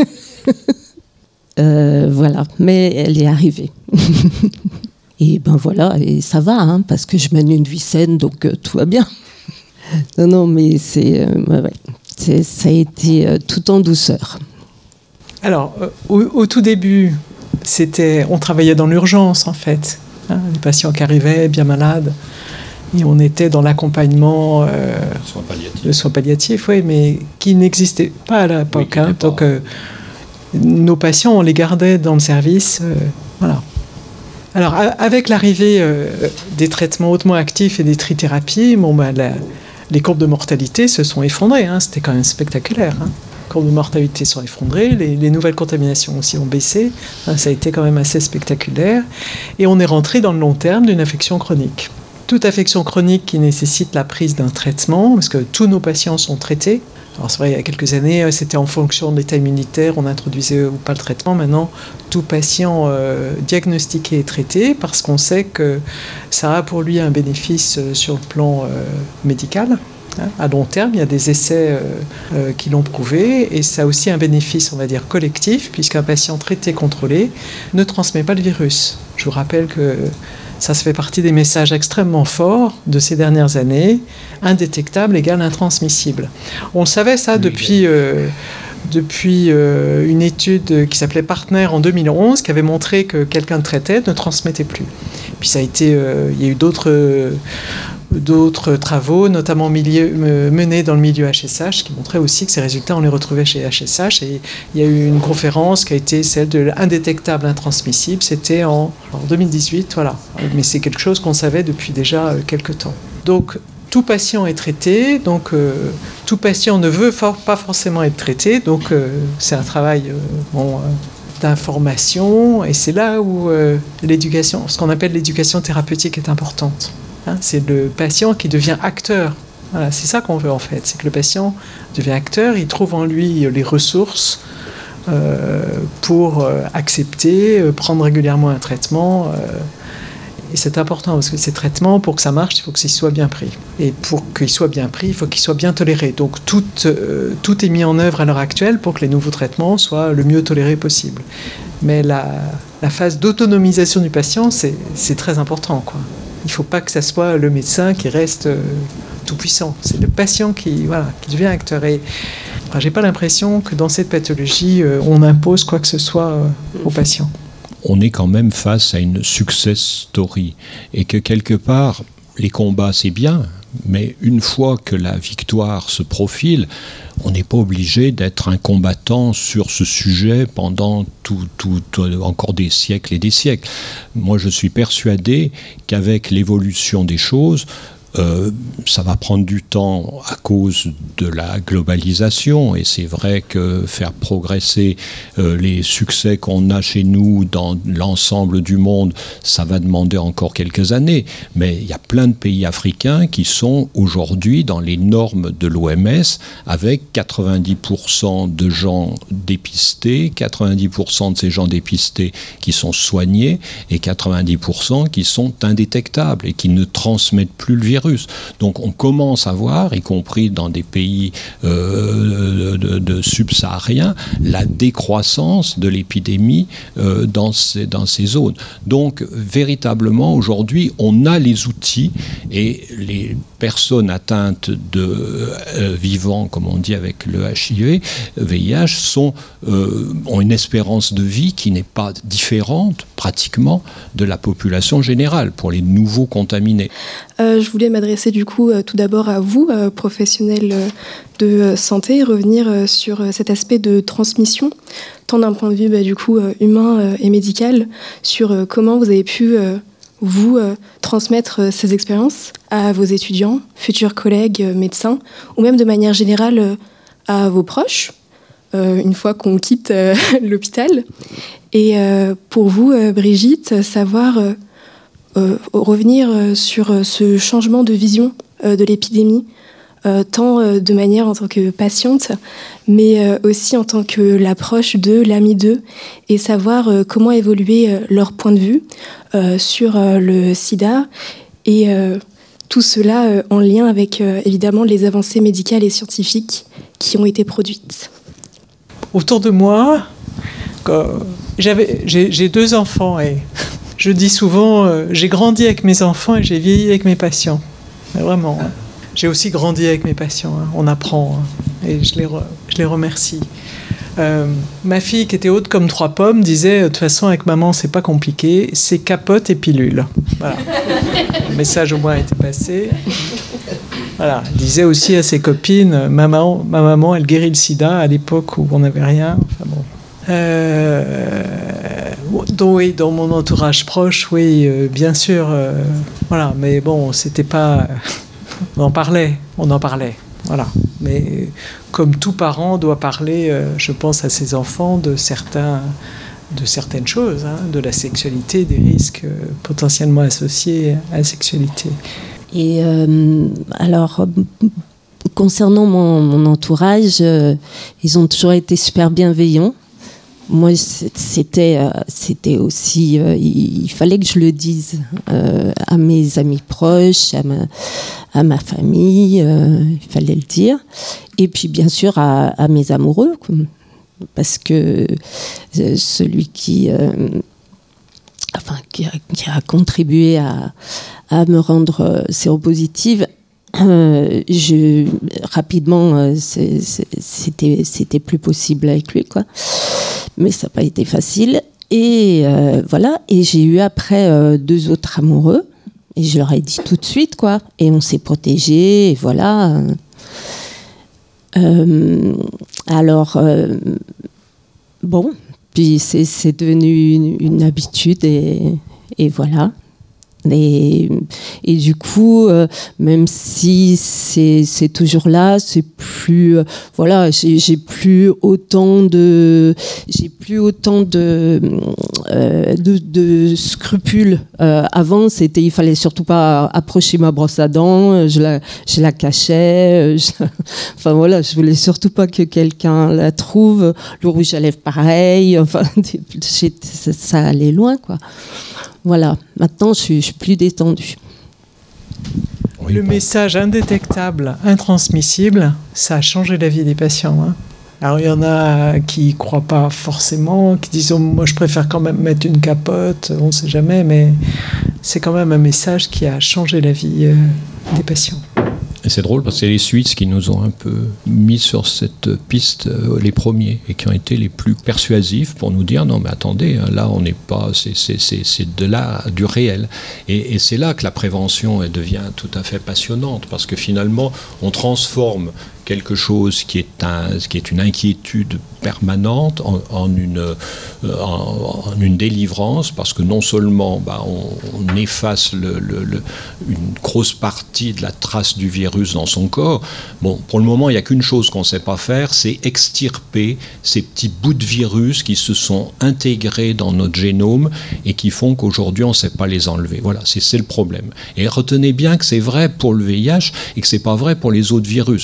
euh, voilà. Mais elle est arrivée. Et ben voilà, et ça va, hein, parce que je mène une vie saine, donc euh, tout va bien. Non, non, mais c'est, euh, ouais, ouais. c'est, ça a été euh, tout en douceur.
Alors, euh, au, au tout début, c'était, on travaillait dans l'urgence, en fait. Hein, les patients qui arrivaient bien malades. Et on était dans l'accompagnement, euh,
soins palliatifs.
le soin palliatif, oui, mais qui n'existait pas à l'époque. Oui, hein, donc, euh, nos patients, on les gardait dans le service. Euh, voilà. Alors, avec l'arrivée euh, des traitements hautement actifs et des trithérapies, bon, bah, la, les courbes de mortalité se sont effondrées. Hein, c'était quand même spectaculaire. Hein. Les courbes de mortalité sont effondrées, les, les nouvelles contaminations aussi ont baissé. Hein, ça a été quand même assez spectaculaire. Et on est rentré dans le long terme d'une infection chronique. Toute affection chronique qui nécessite la prise d'un traitement, parce que tous nos patients sont traités. Alors c'est vrai, il y a quelques années, c'était en fonction de l'état immunitaire, on introduisait ou pas le traitement. Maintenant, tout patient euh, diagnostiqué est traité parce qu'on sait que ça a pour lui un bénéfice sur le plan euh, médical. Hein, à long terme, il y a des essais euh, euh, qui l'ont prouvé, et ça a aussi un bénéfice, on va dire, collectif, puisqu'un patient traité, contrôlé, ne transmet pas le virus. Je vous rappelle que ça, ça fait partie des messages extrêmement forts de ces dernières années. Indétectable égale intransmissible. On le savait ça depuis, euh, depuis euh, une étude qui s'appelait Partner en deux mille onze, qui avait montré que quelqu'un traitait ne transmettait plus. Puis ça a été, euh, il y a eu d'autres, euh, d'autres travaux, notamment milieu, euh, menés dans le milieu H S H, qui montraient aussi que ces résultats, on les retrouvait chez H S H. Et il y a eu une conférence qui a été celle de l'indétectable intransmissible. C'était en, en deux mille dix-huit, voilà. Mais c'est quelque chose qu'on savait depuis déjà euh, quelques temps. Donc, tout patient est traité, donc euh, tout patient ne veut for- pas forcément être traité, donc euh, c'est un travail euh, bon, euh, d'information, et c'est là où euh, l'éducation, ce qu'on appelle l'éducation thérapeutique est importante. Hein, c'est le patient qui devient acteur. Voilà, c'est ça qu'on veut en fait, c'est que le patient devient acteur, il trouve en lui les ressources euh, pour euh, accepter, euh, prendre régulièrement un traitement. Euh, Et c'est important parce que ces traitements, pour que ça marche, il faut qu'ils soient bien pris. Et pour qu'ils soient bien pris, il faut qu'ils soient bien tolérés. Donc tout, euh, tout est mis en œuvre à l'heure actuelle pour que les nouveaux traitements soient le mieux tolérés possible. Mais la, la phase d'autonomisation du patient, c'est, c'est très important, quoi. Il ne faut pas que ça soit le médecin qui reste euh, tout puissant. C'est le patient qui, voilà, qui devient acteur. Et enfin, je n'ai pas l'impression que dans cette pathologie, euh, on impose quoi que ce soit euh, aux patients.
On est quand même face à une success story et que quelque part, les combats, c'est bien, mais une fois que la victoire se profile, on n'est pas obligé d'être un combattant sur ce sujet pendant tout, tout, tout, encore des siècles et des siècles. Moi, je suis persuadé qu'avec l'évolution des choses, Euh, ça va prendre du temps à cause de la globalisation, et c'est vrai que faire progresser euh, les succès qu'on a chez nous dans l'ensemble du monde, ça va demander encore quelques années, mais il y a plein de pays africains qui sont aujourd'hui dans les normes de l'O M S avec quatre-vingt-dix pour cent de gens dépistés, quatre-vingt-dix pour cent de ces gens dépistés qui sont soignés et quatre-vingt-dix pour cent qui sont indétectables et qui ne transmettent plus le virus. virus. Donc on commence à voir, y compris dans des pays euh, de, de subsahariens, la décroissance de l'épidémie euh, dans, ces, dans ces zones. Donc véritablement, aujourd'hui, on a les outils et les personnes atteintes de euh, vivants, comme on dit avec le H I V, V I H, sont, euh, ont une espérance de vie qui n'est pas différente, pratiquement, de la population générale pour les nouveaux contaminés.
Euh, je voulais m'adresser du coup euh, tout d'abord à vous, euh, professionnels euh, de euh, santé, revenir euh, sur euh, cet aspect de transmission, tant d'un point de vue bah, du coup euh, humain euh, et médical, sur euh, comment vous avez pu euh, vous euh, transmettre euh, ces expériences à vos étudiants, futurs collègues, euh, médecins, ou même de manière générale euh, à vos proches, euh, une fois qu'on quitte euh, l'hôpital. Et euh, pour vous, euh, Brigitte, savoir euh, euh, revenir euh, sur euh, ce changement de vision euh, de l'épidémie, euh, tant euh, de manière en tant que patiente, mais euh, aussi en tant que la proche d'eux, l'amie d'eux, et savoir euh, comment évoluer euh, leur point de vue euh, sur euh, le sida, et euh, tout cela euh, en lien avec euh, évidemment les avancées médicales et scientifiques qui ont été produites.
Autour de moi, j'avais, j'ai, j'ai deux enfants et je dis souvent, euh, j'ai grandi avec mes enfants et j'ai vieilli avec mes patients. Mais vraiment, hein. J'ai aussi grandi avec mes patients. Hein. On apprend hein. Et je les, re, je les remercie. Euh, ma fille, qui était haute comme trois pommes, disait de toute façon, avec maman, c'est pas compliqué, c'est capote et pilule. Voilà. Le message au moins a été passé. Voilà. Elle disait aussi à ses copines, maman, ma maman, elle guérit le sida à l'époque où on n'avait rien. Enfin bon. Euh, donc oui, dans mon entourage proche, oui, euh, bien sûr, euh, voilà, mais bon, c'était pas, on en parlait, on en parlait, voilà. Mais comme tout parent doit parler, euh, je pense à ses enfants de certains, de certaines choses, hein, de la sexualité, des risques euh, potentiellement associés à la sexualité.
Et euh, alors. Concernant mon, mon entourage, euh, ils ont toujours été super bienveillants. Moi, c'était, euh, c'était aussi... Euh, il, il fallait que je le dise euh, à mes amis proches, à ma, à ma famille, euh, il fallait le dire. Et puis, bien sûr, à, à mes amoureux, parce que euh, celui qui... Euh, enfin, qui a, qui a contribué à, à me rendre séropositive, Euh, je, rapidement, euh, c'est, c'est, c'était, c'était plus possible avec lui, quoi. Mais ça n'a pas été facile. Et euh, voilà. Et j'ai eu après euh, deux autres amoureux. Et je leur ai dit tout de suite, quoi. Et on s'est protégés. Et voilà. Euh, alors, euh, bon. Puis c'est, c'est devenu une, une habitude. Et, et voilà. Et, et du coup, euh, même si c'est, c'est toujours là, c'est plus, euh, voilà, j'ai, j'ai plus autant de, j'ai plus autant de, euh, de, de scrupules. Euh, avant, c'était, il fallait surtout pas approcher ma brosse à dents, je la, je la cachais. Je, enfin voilà, je voulais surtout pas que quelqu'un la trouve. Le rouge à lèvres, pareil. Enfin, ça, ça allait loin, quoi. Voilà, maintenant je suis, je suis plus détendue.
Le message indétectable, intransmissible, ça a changé la vie des patients. Hein. Alors il y en a qui ne croient pas forcément, qui disent oh, moi je préfère quand même mettre une capote, on ne sait jamais, mais c'est quand même un message qui a changé la vie euh, des patients.
Et c'est drôle parce que c'est les Suisses qui nous ont un peu mis sur cette piste euh, les premiers et qui ont été les plus persuasifs pour nous dire non mais attendez, là on n'est pas, c'est, c'est, c'est, c'est de là du réel. Et, et c'est là que la prévention elle devient tout à fait passionnante parce que finalement on transforme quelque chose qui est, un, qui est une inquiétude permanente en, en, une, en, en une délivrance parce que non seulement bah, on, on efface le, le, le, une grosse partie de la trace du virus dans son corps. Bon, pour le moment, il n'y a qu'une chose qu'on ne sait pas faire, c'est extirper ces petits bouts de virus qui se sont intégrés dans notre génome et qui font qu'aujourd'hui, on ne sait pas les enlever. Voilà, c'est, c'est le problème. Et retenez bien que c'est vrai pour le V I H et que ce n'est pas vrai pour les autres virus. La plupart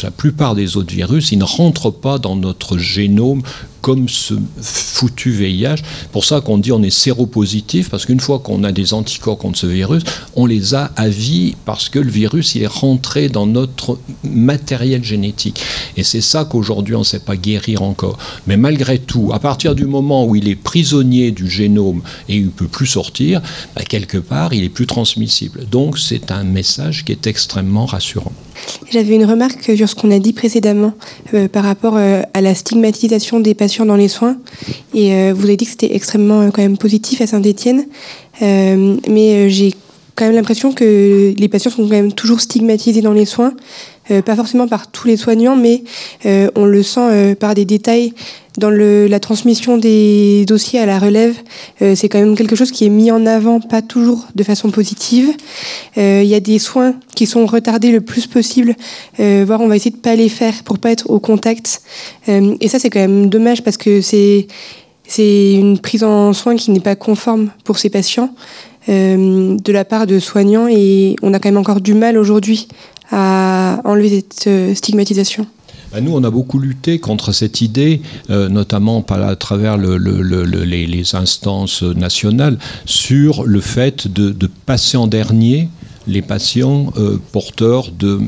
plupart des autres virus, ils ne rentrent pas dans notre génome comme ce foutu V I H. Pour ça qu'on dit on est séropositif, parce qu'une fois qu'on a des anticorps contre ce virus, on les a à vie parce que le virus il est rentré dans notre matériel génétique. Et c'est ça qu'aujourd'hui on ne sait pas guérir encore. Mais malgré tout, à partir du moment où il est prisonnier du génome et il ne peut plus sortir, bah, quelque part il est plus transmissible. Donc c'est un message qui est extrêmement rassurant.
J'avais une remarque sur ce qu'on a dit précédemment euh, par rapport euh, à la stigmatisation des patients dans les soins. Et euh, vous avez dit que c'était extrêmement euh, quand même positif à Saint-Étienne. Euh, mais euh, j'ai quand même l'impression que les patients sont quand même toujours stigmatisés dans les soins. Euh, pas forcément par tous les soignants, mais euh, on le sent euh, par des détails dans le, la transmission des dossiers à la relève. Euh, c'est quand même quelque chose qui est mis en avant, pas toujours de façon positive. Il euh, y a des soins qui sont retardés le plus possible, euh, voire on va essayer de pas les faire pour pas être au contact. Euh, et ça, c'est quand même dommage parce que c'est, c'est une prise en soin qui n'est pas conforme pour ces patients euh, de la part de soignants, et on a quand même encore du mal aujourd'hui à enlever cette stigmatisation.
Nous, on a beaucoup lutté contre cette idée, euh, notamment par, à travers le, le, le, les, les instances nationales, sur le fait de, de passer en dernier les patients euh, porteurs de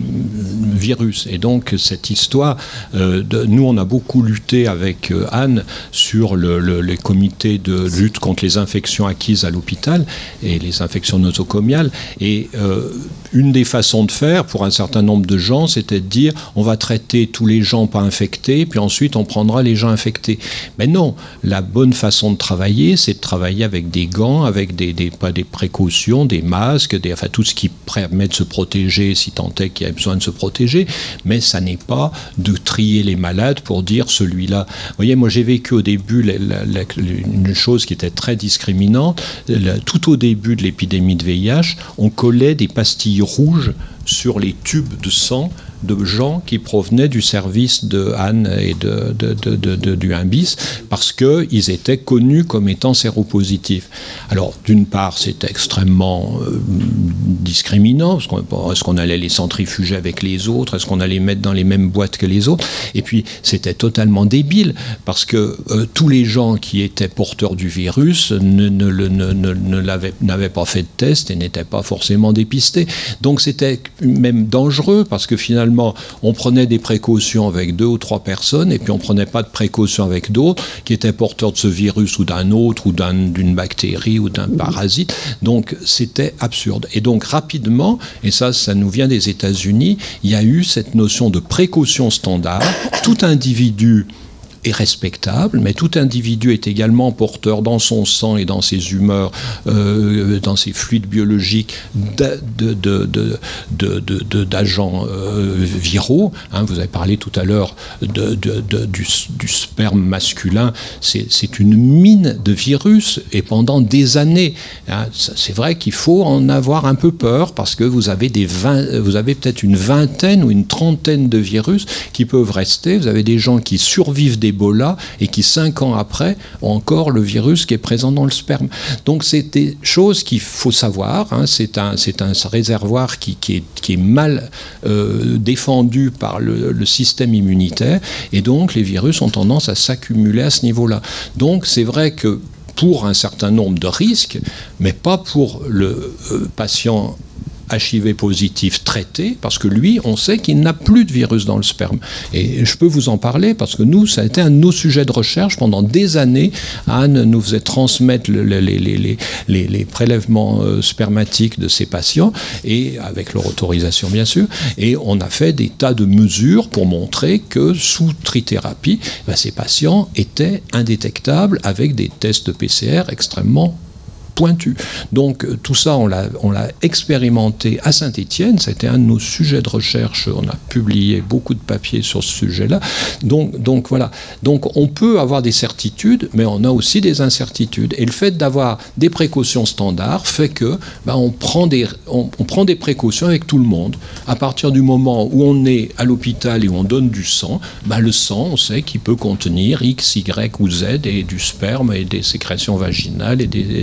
virus. Et donc, cette histoire, euh, de, nous, on a beaucoup lutté avec euh, Anne sur le, le, les comités de lutte contre les infections acquises à l'hôpital et les infections nosocomiales. Et euh, une des façons de faire pour un certain nombre de gens, c'était de dire on va traiter tous les gens pas infectés, puis ensuite on prendra les gens infectés. Mais non, la bonne façon de travailler, c'est de travailler avec des gants, avec des, des, pas des précautions, des masques, des, enfin tout ce qui permet de se protéger si tant est qu'il y a besoin de se protéger, mais ça n'est pas de trier les malades pour dire celui-là. Vous voyez, moi j'ai vécu au début la, la, la, une chose qui était très discriminante. La, tout au début de l'épidémie de V I H, on collait des pastilles rouges sur les tubes de sang de gens qui provenaient du service de Anne et de, de, de, de, de, du un bis, parce qu'ils étaient connus comme étant séropositifs. Alors, d'une part, c'était extrêmement euh, discriminant, parce qu'on, est-ce qu'on allait les centrifuger avec les autres, est-ce qu'on allait les mettre dans les mêmes boîtes que les autres, et puis c'était totalement débile, parce que euh, tous les gens qui étaient porteurs du virus ne, ne, ne, ne, ne l'avaient, n'avaient pas fait de test et n'étaient pas forcément dépistés. Donc c'était même dangereux, parce que finalement, on prenait des précautions avec deux ou trois personnes et puis on ne prenait pas de précautions avec d'autres qui étaient porteurs de ce virus ou d'un autre ou d'un, d'une bactérie ou d'un parasite. Donc c'était absurde. Et donc rapidement, et ça, ça nous vient des États-Unis, il y a eu cette notion de précaution standard. Tout individu est respectable, mais tout individu est également porteur dans son sang et dans ses humeurs, euh, dans ses fluides biologiques de, de, de, de, de, de, de, d'agents euh, viraux. Hein, vous avez parlé tout à l'heure de, de, de, du, du sperme masculin. C'est, c'est une mine de virus, et pendant des années. Hein, c'est vrai qu'il faut en avoir un peu peur, parce que vous avez, des vingt, vous avez peut-être une vingtaine ou une trentaine de virus qui peuvent rester. Vous avez des gens qui survivent des Ebola et qui, cinq ans après, ont encore le virus qui est présent dans le sperme. Donc, c'est des choses qu'il faut savoir. Hein. C'est un, c'est un réservoir qui, qui, est, qui est mal euh, défendu par le, le système immunitaire, et donc les virus ont tendance à s'accumuler à ce niveau-là. Donc, c'est vrai que pour un certain nombre de risques, mais pas pour le euh, patient H I V positif traité, parce que lui, on sait qu'il n'a plus de virus dans le sperme. Et je peux vous en parler, parce que nous, ça a été un de nos sujets de recherche pendant des années. Anne nous faisait transmettre le, les, les, les, les, les prélèvements euh, spermatiques de ces patients, et avec leur autorisation, bien sûr, et on a fait des tas de mesures pour montrer que sous trithérapie, ben, ces patients étaient indétectables avec des tests de P C R extrêmement pointu. Donc tout ça, on l'a, on l'a expérimenté à Saint-Étienne. C'était un de nos sujets de recherche. On a publié beaucoup de papiers sur ce sujet-là. Donc, donc voilà. Donc on peut avoir des certitudes, mais on a aussi des incertitudes. Et le fait d'avoir des précautions standards fait que ben, on prend des, on, on prend des précautions avec tout le monde. À partir du moment où on est à l'hôpital et où on donne du sang, ben, le sang, on sait qu'il peut contenir X, Y ou Z, et du sperme et des sécrétions vaginales et des, des des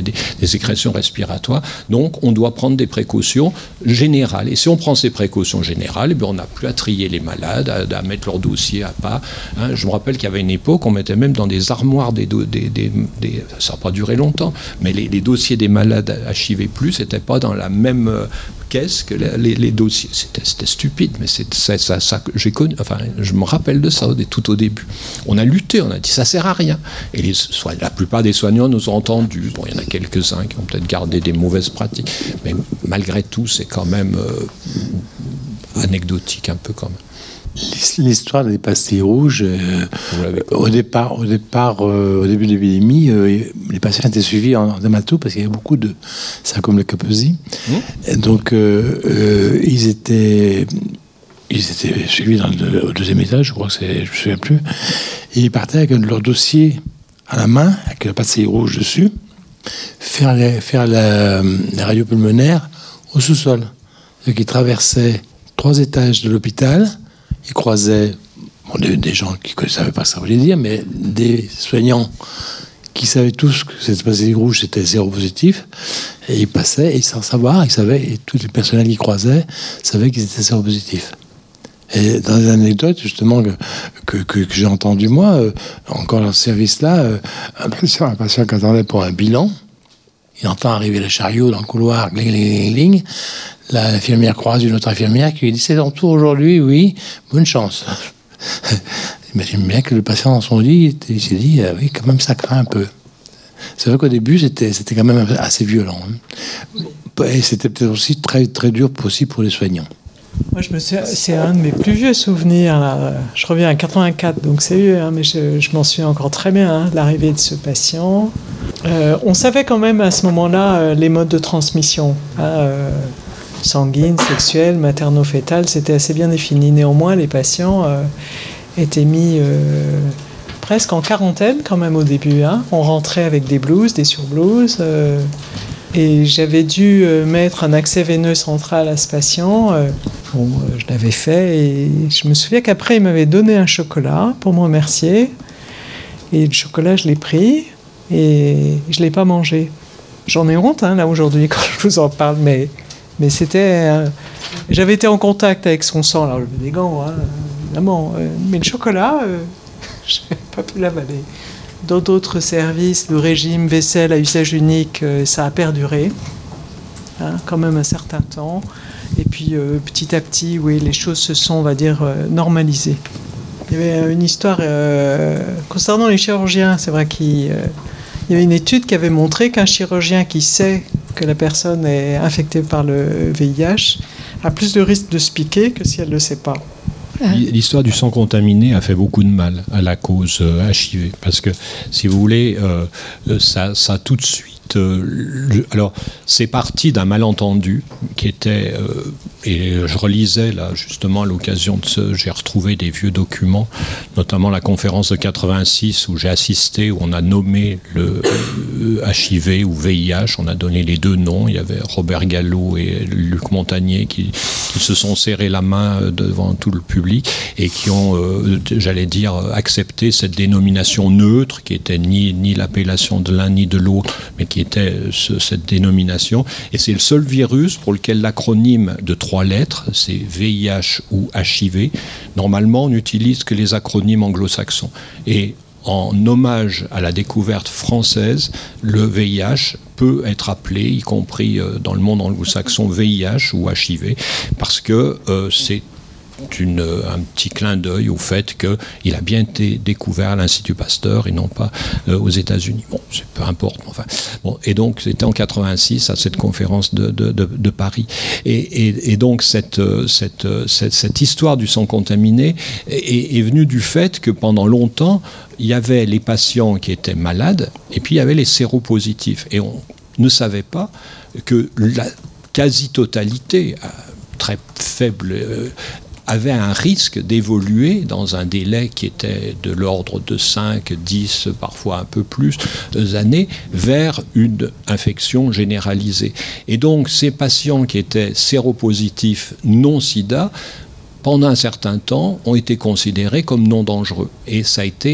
sécrétions respiratoires. Donc, on doit prendre des précautions générales. Et si on prend ces précautions générales, eh bien, on n'a plus à trier les malades, à, à mettre leur dossier à part. Hein, je me rappelle qu'il y avait une époque, on mettait même dans des armoires des... Do- des, des, des ça n'a pas duré longtemps, mais les, les dossiers des malades H I V plus, n'étaient pas dans la même... Euh, Qu'est-ce que les, les, les dossiers, c'était, c'était stupide, mais c'est ça, ça, ça j'ai connu. Enfin, je me rappelle de ça tout au début. On a lutté, on a dit ça sert à rien. Et les, soit, la plupart des soignants nous ont entendus. Bon, il y en a quelques-uns qui ont peut-être gardé des mauvaises pratiques, mais malgré tout, c'est quand même euh, anecdotique un peu quand même.
L'histoire des pastilles rouges, euh, au départ, au, départ euh, au début de l'épidémie, euh, les patients étaient suivis en, en dermato parce qu'il y avait beaucoup de syndrome de Kaposi. Mmh. Donc, euh, euh, ils étaient, ils étaient suivis dans le, au deuxième étage, je crois que c'est, je me souviens plus. Et ils partaient avec leur dossier à la main, avec la pastille rouge dessus, faire, les, faire la, la radio pulmonaire au sous-sol. Donc, ils traversaient trois étages de l'hôpital. Ils croisaient bon, des, des gens qui ne savaient pas ce que ça voulait dire, mais des soignants qui savaient tous que cette pastille rouge était séropositif, et ils passaient, et sans savoir, ils savaient, et tous les personnels qui croisaient savaient qu'ils étaient séropositifs. Et dans des anecdotes, justement, que, que, que, que j'ai entendu moi, euh, encore dans ce service-là, euh, un patient, un patient qui attendait pour un bilan, il entend arriver le chariot dans le couloir, gling, gling, gling, La, l'infirmière croise une autre infirmière qui lui dit « C'est ton tour aujourd'hui, oui, bonne chance. » J'imagine bien que le patient dans son lit, il s'est dit ah, « Oui, quand même, ça craint un peu. » C'est vrai qu'au début, c'était, c'était quand même assez violent. Hein. Et c'était peut-être aussi très, très dur aussi pour les soignants.
Moi, je me suis, c'est un de mes plus vieux souvenirs. Là. Je reviens à quatre-vingt-quatre, donc c'est vieux, hein, mais je, je m'en souviens encore très bien, hein, l'arrivée de ce patient. Euh, on savait quand même à ce moment-là euh, les modes de transmission. Hein, euh, sanguine, sexuelle, materno-fétale, c'était assez bien défini. Néanmoins, les patients euh, étaient mis euh, presque en quarantaine quand même au début. Hein. On rentrait avec des blouses, des surblouses. Euh, et j'avais dû euh, mettre un accès veineux central à ce patient. Euh, bon, euh, je l'avais fait et je me souviens qu'après, il m'avait donné un chocolat pour me remercier. Et le chocolat, je l'ai pris et je ne l'ai pas mangé. J'en ai honte, hein, là, aujourd'hui, quand je vous en parle, mais... Mais c'était... Euh, j'avais été en contact avec son sang, alors je mets des gants, hein, évidemment. Euh, mais le chocolat, euh, je n'avais pas pu l'avaler. Dans d'autres services, le régime vaisselle à usage unique, euh, ça a perduré, hein, quand même un certain temps. Et puis, euh, petit à petit, oui, les choses se sont, on va dire, euh, normalisées. Il y avait une histoire euh, concernant les chirurgiens, c'est vrai qu'il... Euh, il y avait une étude qui avait montré qu'un chirurgien qui sait que la personne est infectée par le V I H a plus de risque de se piquer que si elle ne le sait pas.
L'histoire du sang contaminé a fait beaucoup de mal à la cause H I V, parce que, si vous voulez, euh, ça, ça a tout de suite... Euh, le, alors, c'est parti d'un malentendu qui était... Euh, et je relisais, là, justement, à l'occasion de ce... J'ai retrouvé des vieux documents, notamment la conférence de quatre-vingt-six, où j'ai assisté, où on a nommé le, le H I V ou V I H, on a donné les deux noms. Il y avait Robert Gallo et Luc Montagnier qui, qui se sont serrés la main devant tout le public et qui ont, euh, j'allais dire, accepté cette dénomination neutre, qui était ni, ni l'appellation de l'un ni de l'autre, mais qui était ce, cette dénomination. Et c'est le seul virus pour lequel l'acronyme de trois lettres, c'est V I H ou H I V. Normalement, on n'utilise que les acronymes anglo-saxons. Et en hommage à la découverte française, le V I H peut être appelé, y compris dans le monde anglo-saxon, V I H ou H I V, parce que euh, c'est Une, un petit clin d'œil au fait qu'il a bien été découvert à l'Institut Pasteur et non pas euh, aux États-Unis. Bon, c'est peu importe. Enfin, bon, et donc, c'était en quatre-vingt-six à cette conférence de, de, de, de Paris. Et, et, et donc, cette, cette, cette, cette histoire du sang contaminé est, est venue du fait que pendant longtemps, il y avait les patients qui étaient malades et puis il y avait les séropositifs. Et on ne savait pas que la quasi-totalité, très faible, euh, avait un risque d'évoluer dans un délai qui était de l'ordre de cinq, dix, parfois un peu plus années, vers une infection généralisée. Et donc, ces patients qui étaient séropositifs non-sida, pendant un certain temps, ont été considérés comme non dangereux. Et ça a été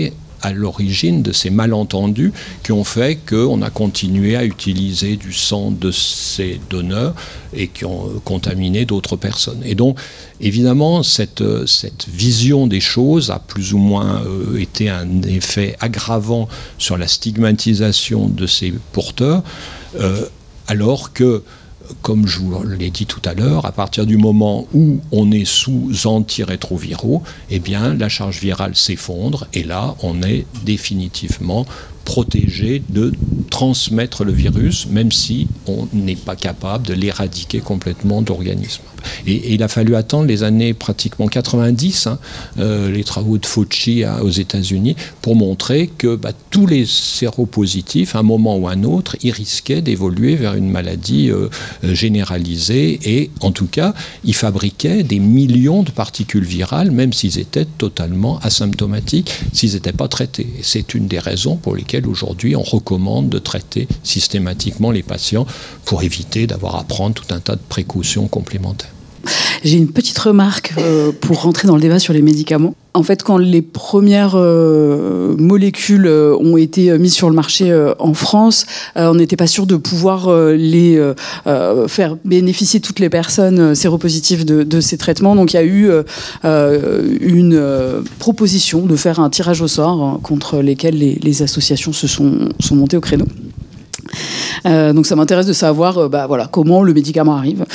à l'origine de ces malentendus qui ont fait qu'on a continué à utiliser du sang de ces donneurs et qui ont contaminé d'autres personnes. Et donc, évidemment, cette, cette vision des choses a plus ou moins euh, été un effet aggravant sur la stigmatisation de ces porteurs, euh, alors que, comme je vous l'ai dit tout à l'heure, à partir du moment où on est sous antirétroviraux, eh bien, la charge virale s'effondre et là, on est définitivement protégé de transmettre le virus, même si on n'est pas capable de l'éradiquer complètement de l'organisme. Et, et il a fallu attendre les années pratiquement quatre-vingt-dix, hein, euh, les travaux de Fauci à, aux États-Unis, pour montrer que bah, tous les séropositifs, à un moment ou à un autre, ils risquaient d'évoluer vers une maladie euh, généralisée. Et en tout cas, ils fabriquaient des millions de particules virales, même s'ils étaient totalement asymptomatiques, s'ils n'étaient pas traités. Et c'est une des raisons pour lesquelles aujourd'hui on recommande de traiter systématiquement les patients pour éviter d'avoir à prendre tout un tas de précautions complémentaires.
J'ai une petite remarque euh, pour rentrer dans le débat sur les médicaments. En fait, quand les premières euh, molécules euh, ont été mises sur le marché euh, en France, euh, on n'était pas sûr de pouvoir euh, les euh, faire bénéficier toutes les personnes euh, séropositives de, de ces traitements. Donc, il y a eu euh, une euh, proposition de faire un tirage au sort hein, contre lesquels les, les associations se sont, sont montées au créneau. Euh, donc ça m'intéresse de savoir euh, bah, voilà, comment le médicament arrive.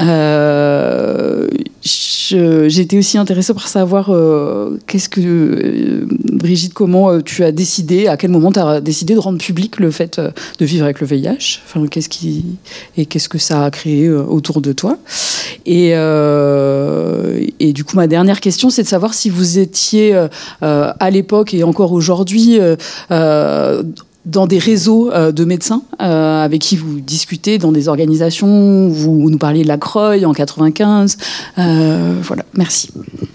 Euh, je, j'ai été aussi intéressée par savoir euh, qu'est-ce que euh, Brigitte, comment euh, tu as décidé, à quel moment tu as décidé de rendre public le fait euh, de vivre avec le V I H, enfin, qu'est-ce qui, et qu'est-ce que ça a créé euh, autour de toi. Et, euh, et du coup, ma dernière question, c'est de savoir si vous étiez euh, à l'époque et encore aujourd'hui euh, euh, dans des réseaux euh, de médecins euh, avec qui vous discutez, dans des organisations, vous nous parliez de la Croix en quatre-vingt-quinze. Euh, voilà, merci.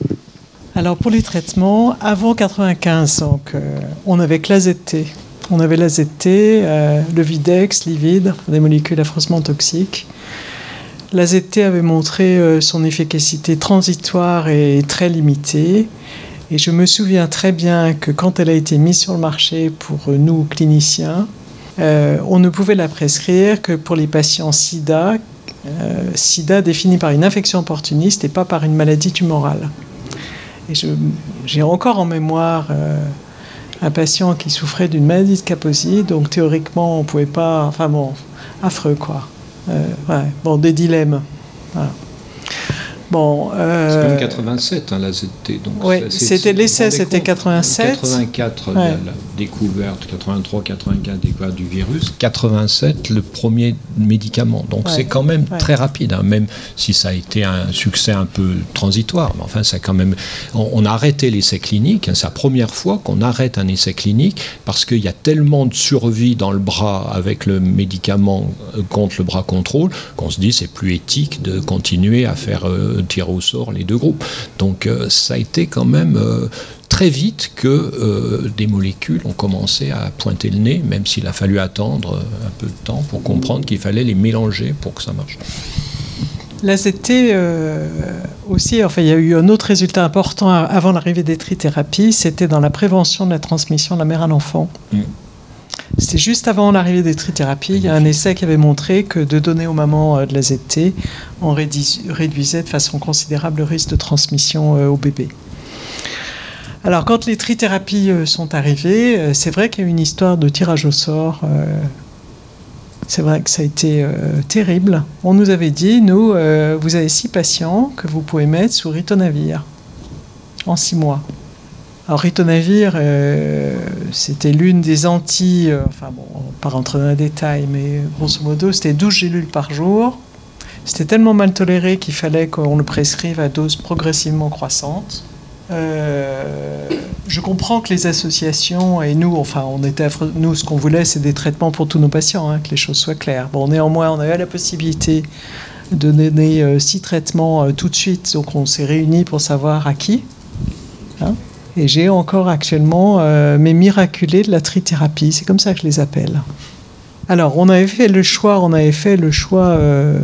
Alors pour les traitements, avant quatre-vingt-quinze, donc, euh, on avait que l'A Z T. On avait l'A Z T, euh, le Videx, l'Ivide, des molécules affreusement toxiques. L'A Z T avait montré euh, son efficacité transitoire et très limitée. Et je me souviens très bien que quand elle a été mise sur le marché pour nous, cliniciens, euh, on ne pouvait la prescrire que pour les patients SIDA, euh, SIDA défini par une infection opportuniste et pas par une maladie tumorale. Et je, j'ai encore en mémoire euh, un patient qui souffrait d'une maladie de Kaposi, donc théoriquement on ne pouvait pas... Enfin bon, affreux quoi. Euh, ouais, bon, des dilemmes. Voilà. Bon, euh,
c'est comme quatre-vingt-sept, hein, la Z T.
Oui, c'était l'essai, c'était quatre-vingt-sept.
quatre-vingt-quatre, ouais. la, la découverte, quatre-vingt-trois quatre-vingt-quatre, découverte du virus. quatre-vingt-sept, le premier médicament. Donc ouais. c'est quand même ouais. très rapide, hein, même si ça a été un succès un peu transitoire. Mais enfin, ça quand même. On, on a arrêté l'essai clinique. Hein, c'est la première fois qu'on arrête un essai clinique parce qu'il y a tellement de survie dans le bras avec le médicament contre le bras contrôle qu'on se dit c'est plus éthique de continuer à faire. Euh, tirer au sort les deux groupes. Donc euh, ça a été quand même euh, très vite que euh, des molécules ont commencé à pointer le nez, même s'il a fallu attendre euh, un peu de temps pour comprendre qu'il fallait les mélanger pour que ça marche.
L'A Z T euh, aussi, enfin, il y a eu un autre résultat important avant l'arrivée des trithérapies, c'était dans la prévention de la transmission de la mère à l'enfant. Mmh. C'était juste avant l'arrivée des trithérapies. Il y a un essai qui avait montré que de donner aux mamans de l'A Z T, on réduisait de façon considérable le risque de transmission au bébé. Alors, quand les trithérapies sont arrivées, c'est vrai qu'il y a eu une histoire de tirage au sort. C'est vrai que ça a été terrible. On nous avait dit, nous, vous avez six patients que vous pouvez mettre sous ritonavir en six mois. Alors, ritonavir, euh, c'était l'une des anti... Euh, enfin bon, on ne va pas rentrer dans les détails, mais grosso modo, c'était douze gélules par jour. C'était tellement mal toléré qu'il fallait qu'on le prescrive à dose progressivement croissante. Euh, je comprends que les associations et nous, enfin, on était affreux, nous, ce qu'on voulait, c'est des traitements pour tous nos patients, hein, que les choses soient claires. Bon, néanmoins, on avait la possibilité de donner euh, six traitements euh, tout de suite, donc on s'est réunis pour savoir à qui. Hein. Et j'ai encore actuellement euh, mes miraculés de la trithérapie, c'est comme ça que je les appelle. Alors, on avait fait le choix, on avait fait le choix euh,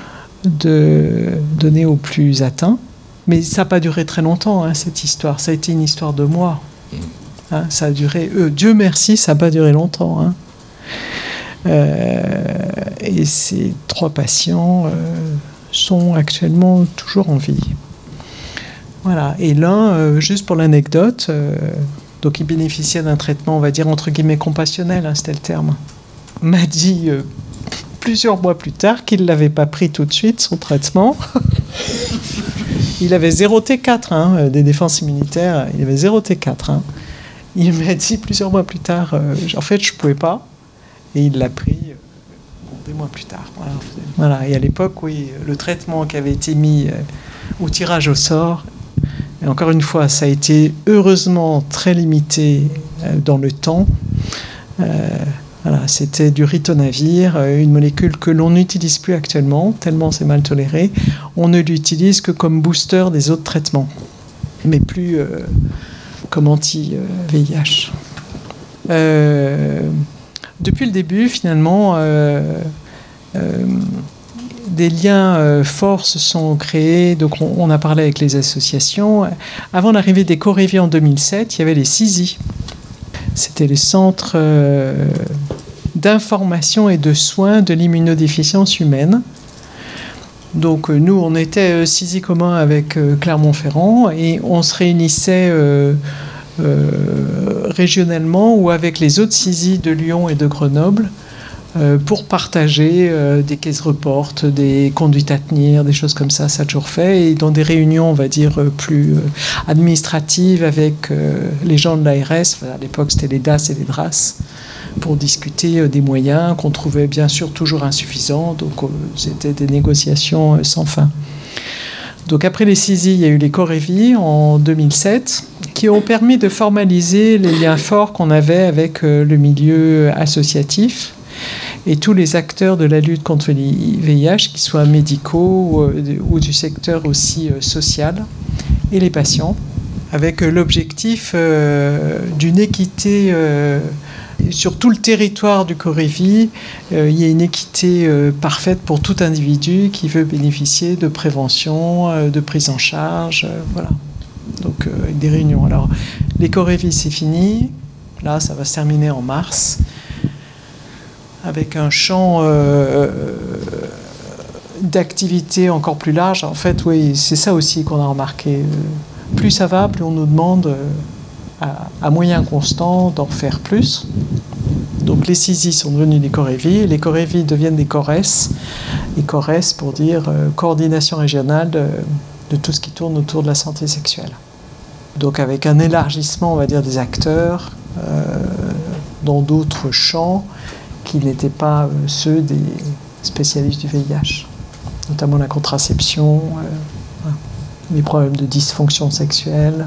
de donner aux plus atteints, mais ça n'a pas duré très longtemps, hein, cette histoire. Ça a été une histoire de mois. Hein, ça a duré, euh, Dieu merci, ça n'a pas duré longtemps. Hein. Euh, et ces trois patients euh, sont actuellement toujours en vie. Voilà. Et l'un, euh, juste pour l'anecdote, euh, donc il bénéficiait d'un traitement, on va dire entre guillemets compassionnel, hein, c'était le terme, m'a dit euh, plusieurs mois plus tard qu'il ne l'avait pas pris tout de suite, son traitement. Il avait zéro T quatre, hein, des défenses immunitaires, il avait zéro T quatre. Hein. Il m'a dit plusieurs mois plus tard, euh, en fait je ne pouvais pas, et il l'a pris euh, des mois plus tard. Voilà. Voilà. Et à l'époque, oui, le traitement qui avait été mis euh, au tirage au sort, et encore une fois, ça a été heureusement très limité euh, dans le temps. Euh, voilà, c'était du ritonavir, euh, une molécule que l'on n'utilise plus actuellement, tellement c'est mal toléré. On ne l'utilise que comme booster des autres traitements, mais plus euh, comme anti-V I H. Euh, depuis le début, finalement, euh, euh, des liens euh, forts se sont créés. Donc, on, on a parlé avec les associations. Avant l'arrivée des Corévi en deux mille sept, il y avait les C I S I. C'était les centres euh, d'information et de soins de l'immunodéficience humaine. Donc, euh, nous, on était euh, C I S I commun avec euh, Clermont-Ferrand et on se réunissait euh, euh, régionalement ou avec les autres C I S I de Lyon et de Grenoble euh, pour partager euh, des case reports, des conduites à tenir, des choses comme ça, ça a toujours fait. Et dans des réunions, on va dire, plus euh, administratives avec euh, les gens de l'A R S, enfin, à l'époque c'était les D A S et les D R A S, pour discuter euh, des moyens qu'on trouvait bien sûr toujours insuffisants. Donc euh, c'était des négociations euh, sans fin. Donc après les C I S I, il y a eu les Corévi en deux mille sept, qui ont permis de formaliser les liens forts qu'on avait avec euh, le milieu associatif et tous les acteurs de la lutte contre le V I H, qu'ils soient médicaux ou, euh, ou du secteur aussi euh, social, et les patients, avec euh, l'objectif euh, d'une équité euh, sur tout le territoire du Corévi. Euh, il y a une équité euh, parfaite pour tout individu qui veut bénéficier de prévention, euh, de prise en charge, euh, voilà. Donc euh, avec des réunions. Alors les Corévi c'est fini, là ça va se terminer en mars, avec un champ euh, d'activité encore plus large. En fait, oui, c'est ça aussi qu'on a remarqué. Plus ça va, plus on nous demande à, à moyens constants d'en faire plus. Donc les C I S I sont devenus des Corévi, les Corévi deviennent des CORES, et CORES pour dire euh, coordination régionale de, de tout ce qui tourne autour de la santé sexuelle. Donc avec un élargissement, on va dire, des acteurs euh, dans d'autres champs qui n'étaient pas euh, ceux des spécialistes du V I H, notamment la contraception, euh, voilà, les problèmes de dysfonction sexuelle.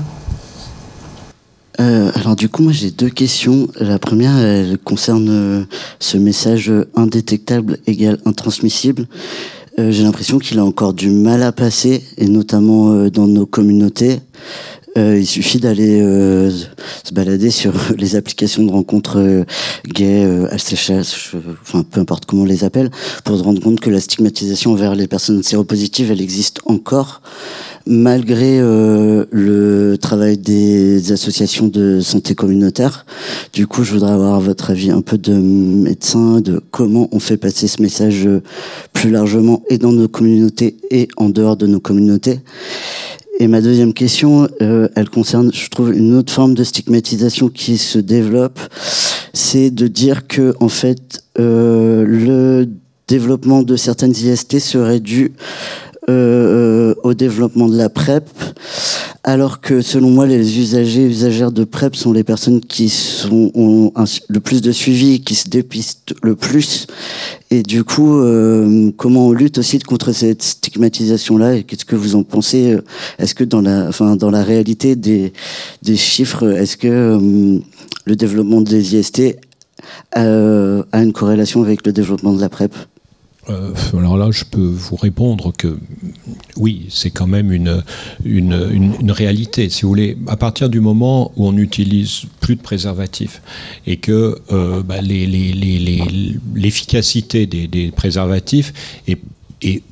Euh, alors du coup, moi j'ai deux questions. La première, elle concerne euh, ce message euh, indétectable égale intransmissible. Euh, j'ai l'impression qu'il a encore du mal à passer, et notamment euh, dans nos communautés. Euh, il suffit d'aller euh, se balader sur les applications de rencontres euh, gays, euh, H C H, euh, enfin peu importe comment on les appelle, pour se rendre compte que la stigmatisation envers les personnes séropositives, elle existe encore, malgré euh, le travail des associations de santé communautaire. Du coup, je voudrais avoir votre avis un peu de médecin, de comment on fait passer ce message plus largement et dans nos communautés et en dehors de nos communautés. Et ma deuxième question, euh, elle concerne, je trouve, une autre forme de stigmatisation qui se développe, c'est de dire que, en fait, euh, le développement de certaines I S T serait dû euh, au développement de la PrEP, alors que, selon moi, les usagers et usagères de PrEP sont les personnes qui sont, ont un, le plus de suivi, qui se dépistent le plus. Et du coup, euh, comment on lutte aussi contre cette stigmatisation-là, et qu'est-ce que vous en pensez? Est-ce que dans la, enfin, dans la réalité des, des chiffres, est-ce que euh, le développement des I S T euh, a une corrélation avec le développement de la PrEP?
Euh, alors là, je peux vous répondre que oui, c'est quand même une, une, une, une réalité. Si vous voulez, à partir du moment où on n'utilise plus de préservatifs et que euh, bah, les, les, les, les, l'efficacité des, des préservatifs est, est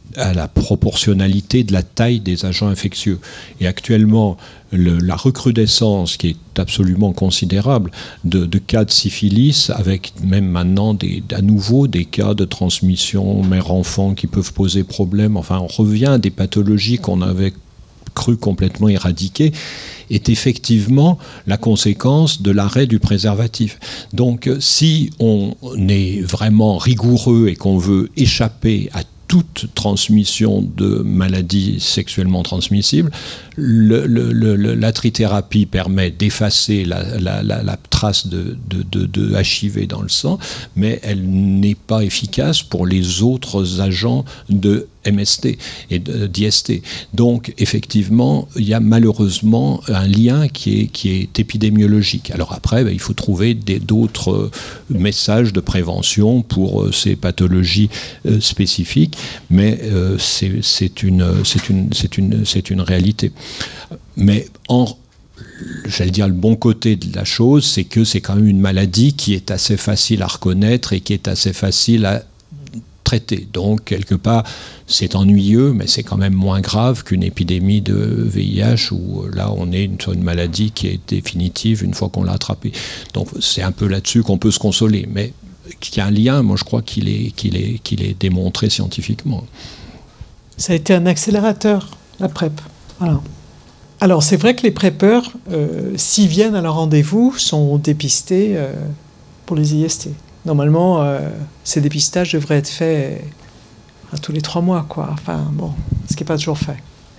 à la proportionnalité de la taille des agents infectieux. Et actuellement, le, la recrudescence qui est absolument considérable de, de cas de syphilis, avec même maintenant des, à nouveau des cas de transmission mère-enfant qui peuvent poser problème. Enfin, on revient à des pathologies qu'on avait cru complètement éradiquées, est effectivement la conséquence de l'arrêt du préservatif. Donc, si on est vraiment rigoureux et qu'on veut échapper à toute transmission de maladies sexuellement transmissibles, le, le, le, la trithérapie permet d'effacer la, la, la, la trace de, de, de, de H I V dans le sang, mais elle n'est pas efficace pour les autres agents de M S T et d'I S T. Donc, effectivement, il y a malheureusement un lien qui est, qui est épidémiologique. Alors après, ben, il faut trouver des, d'autres messages de prévention pour euh, ces pathologies euh, spécifiques, mais euh, c'est, c'est, une, c'est, une, c'est, une, c'est une réalité. Mais en j'allais dire le bon côté de la chose, c'est que c'est quand même une maladie qui est assez facile à reconnaître et qui est assez facile à traiter. Donc, quelque part, c'est ennuyeux, mais c'est quand même moins grave qu'une épidémie de V I H où là, on est sur une maladie qui est définitive une fois qu'on l'a attrapée. Donc, c'est un peu là-dessus qu'on peut se consoler. Mais qu'il y a un lien, moi, je crois qu'il est, qu'il est, qu'il est démontré scientifiquement.
Ça a été un accélérateur, la PrEP. Voilà. Alors, c'est vrai que les PrEPeurs, euh, s'ils viennent à leur rendez-vous, sont dépistés euh, pour les I S T. Normalement, euh, ces dépistages devraient être faits à tous les trois mois, quoi. Enfin, bon, ce qui n'est pas toujours fait.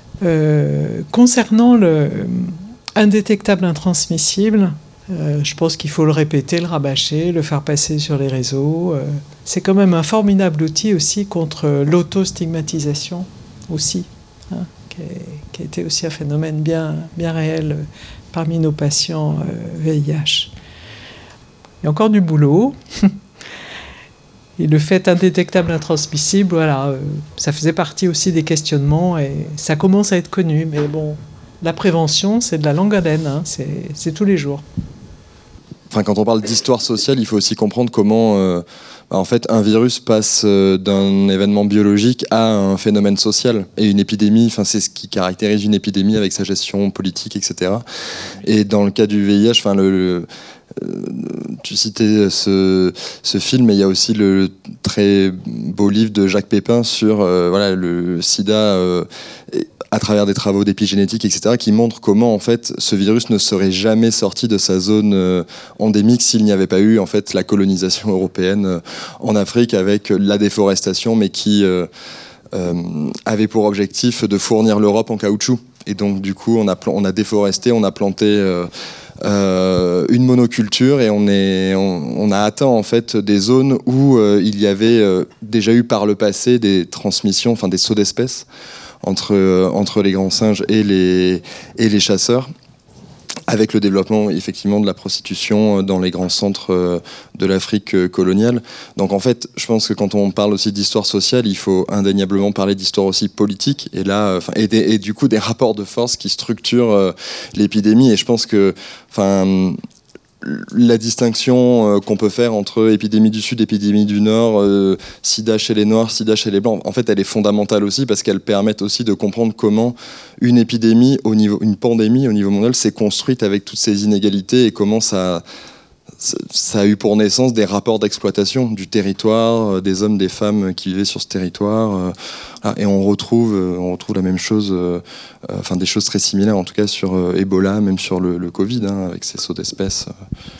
Euh, concernant le indétectable intransmissible, euh, je pense qu'il faut le répéter, le rabâcher, le faire passer sur les réseaux. Euh, c'est quand même un formidable outil aussi contre l'autostigmatisation aussi, hein, qui, est, qui a été aussi un phénomène bien, bien réel parmi nos patients euh, V I H. Il y a encore du boulot. Et le fait indétectable intransmissible, voilà, euh, ça faisait partie aussi des questionnements et ça commence à être connu. Mais bon, la prévention, c'est de la longue haleine, hein, c'est, c'est tous les jours.
Enfin, quand on parle d'histoire sociale, il faut aussi comprendre comment euh, bah, en fait, un virus passe euh, d'un événement biologique à un phénomène social. Et une épidémie, enfin, c'est ce qui caractérise une épidémie avec sa gestion politique, et cetera. Et dans le cas du V I H, enfin, le, le Euh, tu citais ce, ce film, mais il y a aussi le très beau livre de Jacques Pépin sur euh, voilà, le sida euh, à travers des travaux d'épigénétique, et cetera, qui montrent comment en fait, ce virus ne serait jamais sorti de sa zone euh, endémique s'il n'y avait pas eu en fait, la colonisation européenne euh, en Afrique avec la déforestation, mais qui euh, euh, avait pour objectif de fournir l'Europe en caoutchouc. Et donc du coup, on a, on a déforesté, on a planté euh, euh, une monoculture et on, est, on, on a atteint en fait des zones où euh, il y avait euh, déjà eu par le passé des transmissions, enfin des sauts d'espèces entre, euh, entre les grands singes et les, et les chasseurs, avec le développement effectivement de la prostitution dans les grands centres de l'Afrique coloniale. Donc en fait, je pense que quand on parle aussi d'histoire sociale, il faut indéniablement parler d'histoire aussi politique, et là, enfin, et, des, et du coup des rapports de force qui structurent euh, l'épidémie. Et je pense que, enfin, la distinction euh, qu'on peut faire entre épidémie du Sud, épidémie du Nord, euh, sida chez les Noirs, sida chez les Blancs, en fait, elle est fondamentale aussi parce qu'elle permet aussi de comprendre comment une épidémie, au niveau, une pandémie au niveau mondial s'est construite avec toutes ces inégalités et comment ça, ça a eu pour naissance des rapports d'exploitation du territoire, euh, des hommes, des femmes qui vivaient sur ce territoire. Euh, ah, et on retrouve, euh, on retrouve la même chose, euh, euh, enfin des choses très similaires en tout cas sur euh, Ebola, même sur le, le Covid, hein, avec ces sauts d'espèces. Euh.